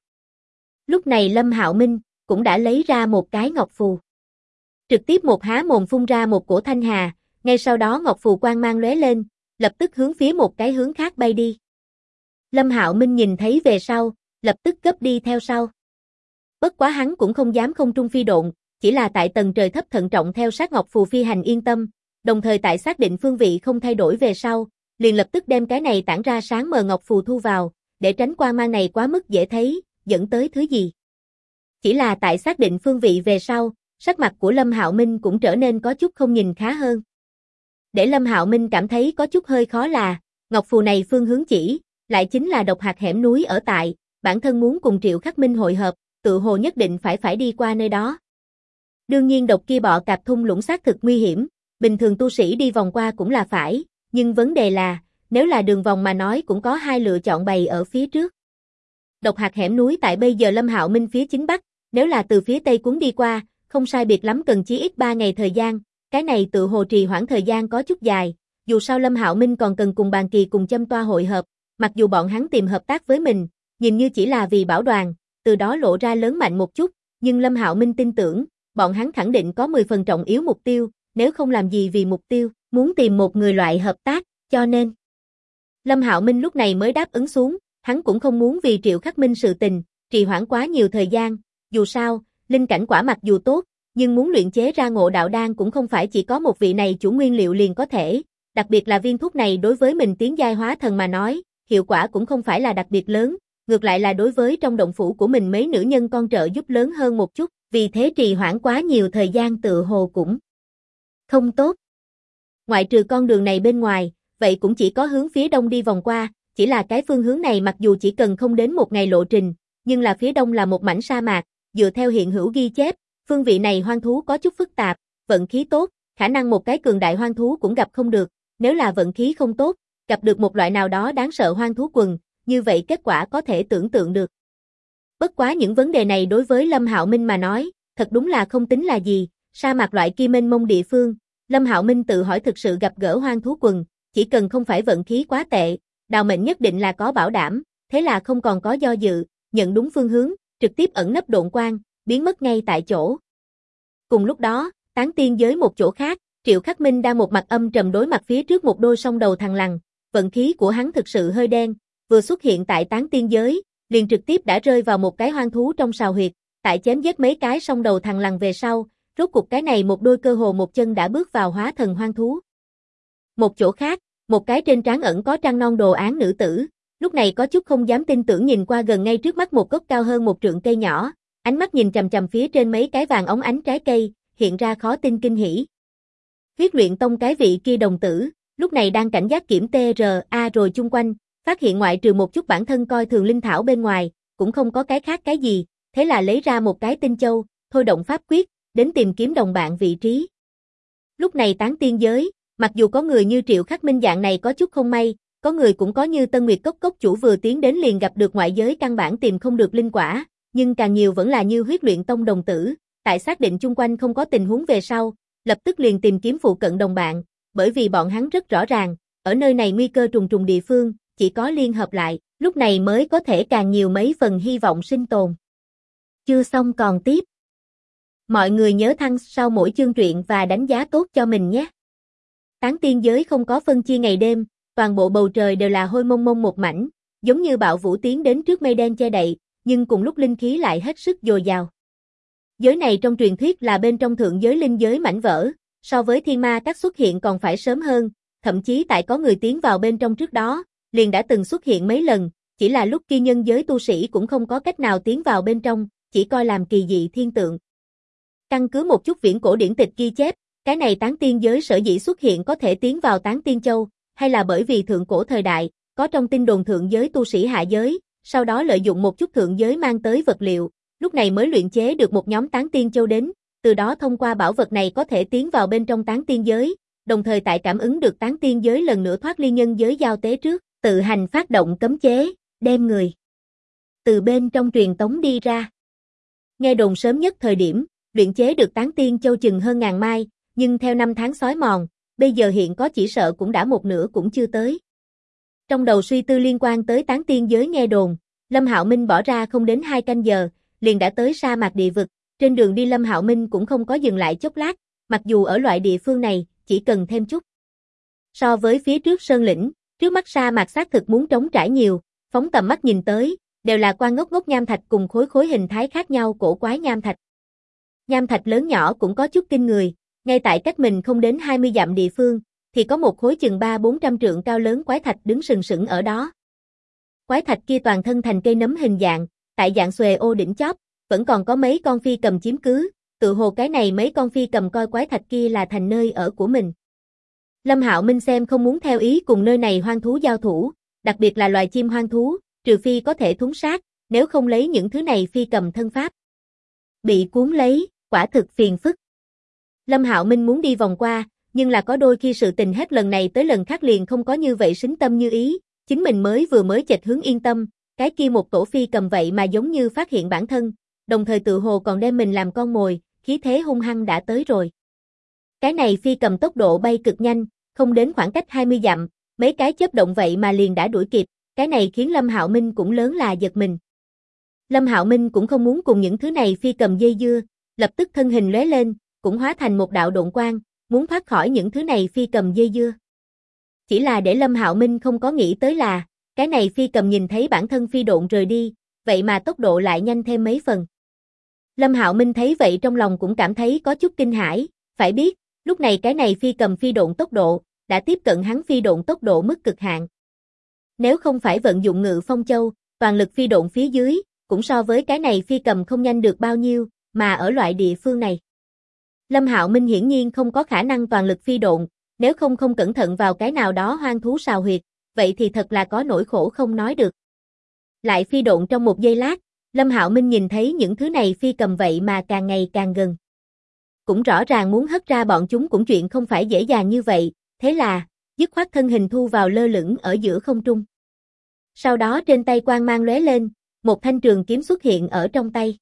Lúc này Lâm Hạo Minh cũng đã lấy ra một cái ngọc phù. Trực tiếp một há mồm phun ra một cổ thanh hà, ngay sau đó ngọc phù quang mang lóe lên, lập tức hướng phía một cái hướng khác bay đi. Lâm Hạo Minh nhìn thấy về sau, lập tức gấp đi theo sau. Bất quá hắn cũng không dám không trung phi độn, chỉ là tại tầng trời thấp thận trọng theo sát ngọc phù phi hành yên tâm, đồng thời tại xác định phương vị không thay đổi về sau, liền lập tức đem cái này tản ra sáng mờ ngọc phù thu vào, để tránh quang mang này quá mức dễ thấy, dẫn tới thứ gì. Chỉ là tại xác định phương vị về sau, sắc mặt của Lâm Hạo Minh cũng trở nên có chút không nhìn khá hơn. Để Lâm Hạo Minh cảm thấy có chút hơi khó là, ngọc phù này phương hướng chỉ, lại chính là độc hạt hẻm núi ở tại, bản thân muốn cùng Triệu Khắc Minh hội hợp, tự hồ nhất định phải đi qua nơi đó. Đương nhiên độc kia bọ cạp thung lũng xác thực nguy hiểm, bình thường tu sĩ đi vòng qua cũng là phải, nhưng vấn đề là, nếu là đường vòng mà nói cũng có hai lựa chọn bày ở phía trước. Độc hạt hẻm núi tại bây giờ Lâm Hạo Minh phía chính bắc, nếu là từ phía tây cuốn đi qua, không sai biệt lắm cần chí ít 3 ngày thời gian, cái này tự hồ trì hoãn thời gian có chút dài, dù sao Lâm Hạo Minh còn cần cùng Bàn Kỳ cùng Châm Toa hội hợp, mặc dù bọn hắn tìm hợp tác với mình, nhìn như chỉ là vì bảo đoàn, từ đó lộ ra lớn mạnh một chút, nhưng Lâm Hạo Minh tin tưởng, bọn hắn khẳng định có 10 phần trọng yếu mục tiêu, nếu không làm gì vì mục tiêu, muốn tìm một người loại hợp tác, cho nên Lâm Hạo Minh lúc này mới đáp ứng xuống, hắn cũng không muốn vì Triệu Khắc Minh sự tình, trì hoãn quá nhiều thời gian, dù sao, linh cảnh quả mặc dù tốt, nhưng muốn luyện chế ra Ngộ Đạo Đan cũng không phải chỉ có một vị này chủ nguyên liệu liền có thể, đặc biệt là viên thuốc này đối với mình tiến giai hóa thần mà nói, hiệu quả cũng không phải là đặc biệt lớn, ngược lại là đối với trong động phủ của mình mấy nữ nhân con trợ giúp lớn hơn một chút, vì thế trì hoãn quá nhiều thời gian tựa hồ cũng không tốt. Ngoại trừ con đường này bên ngoài, vậy cũng chỉ có hướng phía đông đi vòng qua, chỉ là cái phương hướng này mặc dù chỉ cần không đến một ngày lộ trình, nhưng là phía đông là một mảnh sa mạc, dựa theo hiện hữu ghi chép, phương vị này hoang thú có chút phức tạp, vận khí tốt, khả năng một cái cường đại hoang thú cũng gặp không được, nếu là vận khí không tốt, gặp được một loại nào đó đáng sợ hoang thú quần, như vậy kết quả có thể tưởng tượng được. Bất quá những vấn đề này đối với Lâm Hạo Minh mà nói, thật đúng là không tính là gì, sa mạc loại kia mênh mông địa phương, Lâm Hạo Minh tự hỏi thực sự gặp gỡ hoang thú quần, chỉ cần không phải vận khí quá tệ, đào mệnh nhất định là có bảo đảm, thế là không còn có do dự, nhận đúng phương hướng, trực tiếp ẩn nấp độn quang, biến mất ngay tại chỗ. Cùng lúc đó, tán tiên giới một chỗ khác, Triệu Khắc Minh đang một mặt âm trầm đối mặt phía trước một đôi song đầu thằn lằn, vận khí của hắn thực sự hơi đen, vừa xuất hiện tại tán tiên giới, liền trực tiếp đã rơi vào một cái hoang thú trong sào huyệt, tại chém giết mấy cái song đầu thằn lằn về sau, rốt cục cái này một đôi cơ hồ một chân đã bước vào hóa thần hoang thú. Một chỗ khác, một cái trên trán ẩn có trăng non đồ án nữ tử, lúc này có chút không dám tin tưởng nhìn qua gần ngay trước mắt một gốc cao hơn một trượng cây nhỏ, ánh mắt nhìn chằm chằm phía trên mấy cái vàng óng ánh trái cây, hiện ra khó tin kinh hỉ. Huyết luyện tông cái vị kia đồng tử, lúc này đang cảnh giác kiểm TRA rồi chung quanh, phát hiện ngoại trừ một chút bản thân coi thường linh thảo bên ngoài, cũng không có cái khác cái gì, thế là lấy ra một cái tinh châu, thôi động pháp quyết, đến tìm kiếm đồng bạn vị trí. Lúc này tán tiên giới, mặc dù có người như Triệu Khắc Minh dạng này có chút không may, có người cũng có như Tân Nguyệt Cốc cốc chủ vừa tiến đến liền gặp được ngoại giới căn bản tìm không được linh quả, nhưng càng nhiều vẫn là như huyết luyện tông đồng tử, tại xác định chung quanh không có tình huống về sau, lập tức liền tìm kiếm phụ cận đồng bạn, bởi vì bọn hắn rất rõ ràng, ở nơi này nguy cơ trùng trùng địa phương, chỉ có liên hợp lại, lúc này mới có thể càng nhiều mấy phần hy vọng sinh tồn. Chưa xong còn tiếp. Mọi người nhớ thăng sau mỗi chương truyện và đánh giá tốt cho mình nhé. Tán tiên giới không có phân chia ngày đêm, toàn bộ bầu trời đều là hôi mông mông một mảnh, giống như bạo vũ tiến đến trước mây đen che đậy, nhưng cùng lúc linh khí lại hết sức dồi dào. Giới này trong truyền thuyết là bên trong thượng giới linh giới mảnh vỡ, so với thiên ma các xuất hiện còn phải sớm hơn, thậm chí tại có người tiến vào bên trong trước đó, liền đã từng xuất hiện mấy lần, chỉ là lúc kia nhân giới tu sĩ cũng không có cách nào tiến vào bên trong, chỉ coi làm kỳ dị thiên tượng. Căn cứ một chút viễn cổ điển tịch ghi chép, cái này tán tiên giới sở dĩ xuất hiện có thể tiến vào tán tiên châu, hay là bởi vì thượng cổ thời đại, có trong tin đồn thượng giới tu sĩ hạ giới, sau đó lợi dụng một chút thượng giới mang tới vật liệu, lúc này mới luyện chế được một nhóm tán tiên châu đến, từ đó thông qua bảo vật này có thể tiến vào bên trong tán tiên giới, đồng thời tại cảm ứng được tán tiên giới lần nữa thoát ly nhân giới giao tế trước, tự hành phát động cấm chế, đem người từ bên trong truyền tống đi ra. Nghe đồn sớm nhất thời điểm, luyện chế được tán tiên châu chừng hơn 1000 mai, nhưng theo năm tháng xói mòn, bây giờ hiện có chỉ sợ cũng đã một nửa cũng chưa tới. Trong đầu suy tư liên quan tới tán tiên giới nghe đồn, Lâm Hạo Minh bỏ ra không đến 2 canh giờ, liền đã tới sa mạc địa vực, trên đường đi Lâm Hạo Minh cũng không có dừng lại chốc lát, mặc dù ở loại địa phương này, chỉ cần thêm chút. So với phía trước sơn lĩnh, trước mắt sa mạc xác thực muốn trống trải nhiều, phóng tầm mắt nhìn tới, đều là quan ngốc ngốc nham thạch cùng khối khối hình thái khác nhau cổ quái nham thạch. Nham thạch lớn nhỏ cũng có chút kinh người, ngay tại cách mình không đến 20 dặm địa phương, thì có một khối chừng 300-400 trượng cao lớn quái thạch đứng sừng sững ở đó. Quái thạch kia toàn thân thành cây nấm hình dạng, tại dạng xuề ô đỉnh chóp, vẫn còn có mấy con phi cầm chiếm cứ, tự hồ cái này mấy con phi cầm coi quái thạch kia là thành nơi ở của mình. Lâm Hạo Minh xem không muốn theo ý cùng nơi này hoang thú giao thủ, đặc biệt là loài chim hoang thú, trừ phi có thể thúng sát, nếu không lấy những thứ này phi cầm thân pháp. Bị cuốn lấy, quả thực phiền phức. Lâm Hạo Minh muốn đi vòng qua, nhưng là có đôi khi sự tình hết lần này tới lần khác liền không có như vậy sính tâm như ý, chính mình mới chệch hướng yên tâm, cái kia một tổ phi cầm vậy mà giống như phát hiện bản thân, đồng thời tự hồ còn đem mình làm con mồi, khí thế hung hăng đã tới rồi. Cái này phi cầm tốc độ bay cực nhanh, không đến khoảng cách 20 dặm, mấy cái chớp động vậy mà liền đã đuổi kịp, cái này khiến Lâm Hạo Minh cũng lớn là giật mình. Lâm Hạo Minh cũng không muốn cùng những thứ này phi cầm dây dưa, lập tức thân hình lóe lên, cũng hóa thành một đạo độn quang, muốn thoát khỏi những thứ này phi cầm dây dưa. Chỉ là để Lâm Hạo Minh không có nghĩ tới là, cái này phi cầm nhìn thấy bản thân phi độn rời đi, vậy mà tốc độ lại nhanh thêm mấy phần. Lâm Hạo Minh thấy vậy trong lòng cũng cảm thấy có chút kinh hãi, phải biết, lúc này cái này phi cầm phi độn tốc độ, đã tiếp cận hắn phi độn tốc độ mức cực hạn. Nếu không phải vận dụng Ngự Phong Châu, toàn lực phi độn phía dưới, cũng so với cái này phi cầm không nhanh được bao nhiêu, mà ở loại địa phương này. Lâm Hạo Minh hiển nhiên không có khả năng toàn lực phi độn, nếu không cẩn thận vào cái nào đó hoang thú sào huyệt, vậy thì thật là có nỗi khổ không nói được. Lại phi độn trong một giây lát, Lâm Hạo Minh nhìn thấy những thứ này phi cầm vậy mà càng ngày càng gần. Cũng rõ ràng muốn hất ra bọn chúng cũng chuyện không phải dễ dàng như vậy, thế là, dứt khoát thân hình thu vào lơ lửng ở giữa không trung. Sau đó trên tay quang mang lóe lên, một thanh trường kiếm xuất hiện ở trong tay.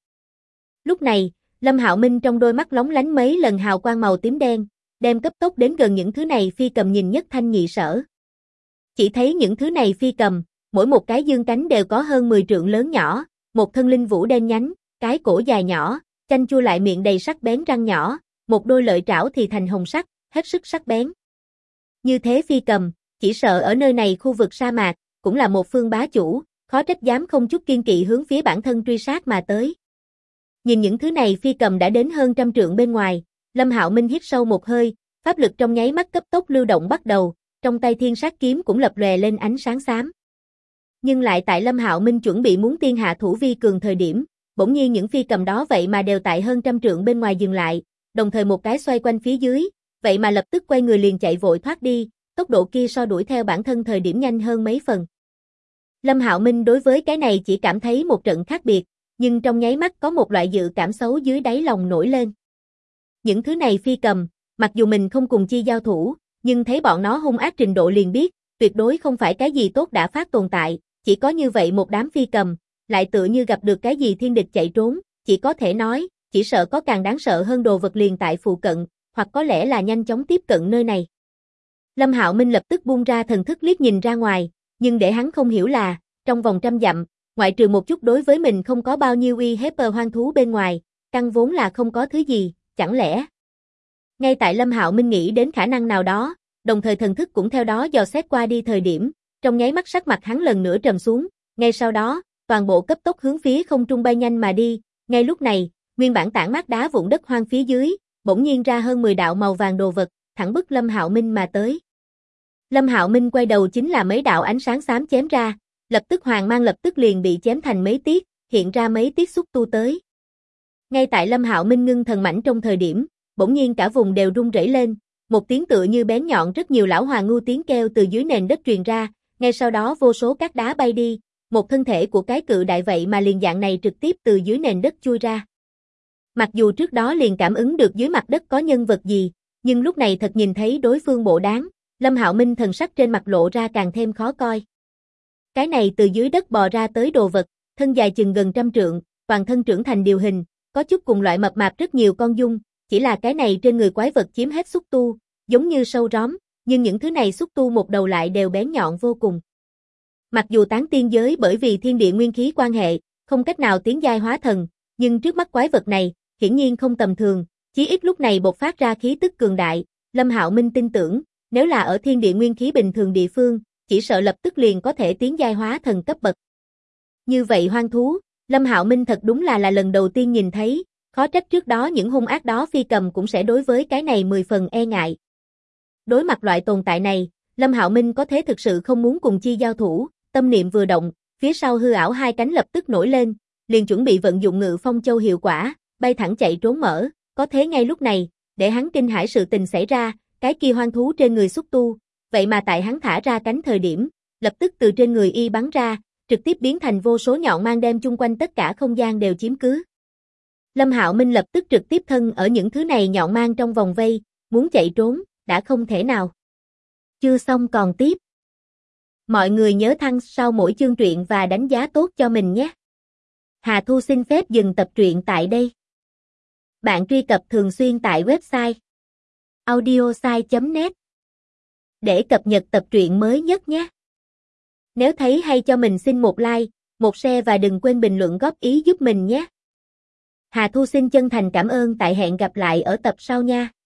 Lúc này, Lâm Hạo Minh trong đôi mắt lóng lánh mấy lần hào quang màu tím đen, đem cấp tốc đến gần những thứ này phi cầm nhìn nhất thanh nhị sở. Chỉ thấy những thứ này phi cầm, mỗi một cái dương cánh đều có hơn 10 trượng lớn nhỏ, một thân linh vũ đen nhánh, cái cổ dài nhỏ, chanh chua lại miệng đầy sắc bén răng nhỏ, một đôi lợi trảo thì thành hồng sắc, hết sức sắc bén. Như thế phi cầm, chỉ sợ ở nơi này khu vực sa mạc, cũng là một phương bá chủ, khó trách dám không chút kiên kỵ hướng phía bản thân truy sát mà tới. Nhìn những thứ này phi cầm đã đến hơn trăm trượng bên ngoài, Lâm Hạo Minh hít sâu một hơi, pháp lực trong nháy mắt cấp tốc lưu động bắt đầu, trong tay thiên sát kiếm cũng lập lòe lên ánh sáng xám. Nhưng lại tại Lâm Hạo Minh chuẩn bị muốn tiên hạ thủ vi cường thời điểm, bỗng nhiên những phi cầm đó vậy mà đều tại hơn trăm trượng bên ngoài dừng lại, đồng thời một cái xoay quanh phía dưới, vậy mà lập tức quay người liền chạy vội thoát đi, tốc độ kia so đuổi theo bản thân thời điểm nhanh hơn mấy phần. Lâm Hạo Minh đối với cái này chỉ cảm thấy một trận khác biệt, nhưng trong nháy mắt có một loại dự cảm xấu dưới đáy lòng nổi lên. Những thứ này phi cầm, mặc dù mình không cùng chi giao thủ, nhưng thấy bọn nó hung ác trình độ liền biết, tuyệt đối không phải cái gì tốt đã phát tồn tại, chỉ có như vậy một đám phi cầm, lại tựa như gặp được cái gì thiên địch chạy trốn, chỉ có thể nói, chỉ sợ có càng đáng sợ hơn đồ vật liền tại phụ cận, hoặc có lẽ là nhanh chóng tiếp cận nơi này. Lâm Hạo Minh lập tức buông ra thần thức liếc nhìn ra ngoài, nhưng để hắn không hiểu là, trong vòng trăm dặm, ngoại trừ một chút đối với mình không có bao nhiêu uy hiếp hoang thú bên ngoài, căn vốn là không có thứ gì, chẳng lẽ. Ngay tại Lâm Hạo Minh nghĩ đến khả năng nào đó, đồng thời thần thức cũng theo đó dò xét qua đi thời điểm, trong nháy mắt sắc mặt hắn lần nữa trầm xuống, ngay sau đó, toàn bộ cấp tốc hướng phía không trung bay nhanh mà đi, ngay lúc này, nguyên bản tản mát đá vụn đất hoang phía dưới, bỗng nhiên ra hơn 10 đạo màu vàng đồ vật, thẳng bức Lâm Hạo Minh mà tới. Lâm Hạo Minh quay đầu chính là mấy đạo ánh sáng xám chém ra, lập tức hoàng mang lập tức liền bị chém thành mấy tiết, hiện ra mấy tiết xúc tu tới. Ngay tại Lâm Hạo Minh ngưng thần mãnh trong thời điểm, bỗng nhiên cả vùng đều rung rẩy lên, một tiếng tựa như bén nhọn rất nhiều lão hoàng ngu tiếng kêu từ dưới nền đất truyền ra, ngay sau đó vô số cát đá bay đi, một thân thể của cái cự đại vậy mà liền dạng này trực tiếp từ dưới nền đất chui ra. Mặc dù trước đó liền cảm ứng được dưới mặt đất có nhân vật gì, nhưng lúc này thật nhìn thấy đối phương bộ dáng, Lâm Hạo Minh thần sắc trên mặt lộ ra càng thêm khó coi. Cái này từ dưới đất bò ra tới đồ vật, thân dài chừng gần trăm trượng, toàn thân trưởng thành điều hình, có chút cùng loại mập mạp rất nhiều con dung, chỉ là cái này trên người quái vật chiếm hết xúc tu, giống như sâu róm, nhưng những thứ này xúc tu một đầu lại đều bén nhọn vô cùng. Mặc dù tán tiên giới bởi vì thiên địa nguyên khí quan hệ, không cách nào tiến giai hóa thần, nhưng trước mắt quái vật này, hiển nhiên không tầm thường, chí ít lúc này bộc phát ra khí tức cường đại, Lâm Hạo Minh tin tưởng, nếu là ở thiên địa nguyên khí bình thường địa phương, chỉ sợ lập tức liền có thể tiến giai hóa thần cấp bậc. Như vậy hoang thú, Lâm Hạo Minh thật đúng là lần đầu tiên nhìn thấy, khó trách trước đó những hung ác đó phi cầm cũng sẽ đối với cái này 10 phần e ngại. Đối mặt loại tồn tại này, Lâm Hạo Minh có thế thực sự không muốn cùng chi giao thủ, tâm niệm vừa động, phía sau hư ảo hai cánh lập tức nổi lên, liền chuẩn bị vận dụng Ngự Phong Châu hiệu quả, bay thẳng chạy trốn mở, có thế ngay lúc này, để hắn kinh hãi sự tình xảy ra, cái kia hoang thú trên người xúc tu, vậy mà tại hắn thả ra cánh thời điểm, lập tức từ trên người y bắn ra, trực tiếp biến thành vô số nhọn mang đem chung quanh tất cả không gian đều chiếm cứ. Lâm Hạo Minh lập tức trực tiếp thân ở những thứ này nhọn mang trong vòng vây, muốn chạy trốn, đã không thể nào. Chưa xong còn tiếp. Mọi người nhớ thăng sau mỗi chương truyện và đánh giá tốt cho mình nhé. Hà Thu xin phép dừng tập truyện tại đây. Bạn truy cập thường xuyên tại website audiosai.net để cập nhật tập truyện mới nhất nhé. Nếu thấy hay cho mình xin một like, một share và đừng quên bình luận góp ý giúp mình nhé. Hà Thu xin chân thành cảm ơn, tại hẹn gặp lại ở tập sau nha.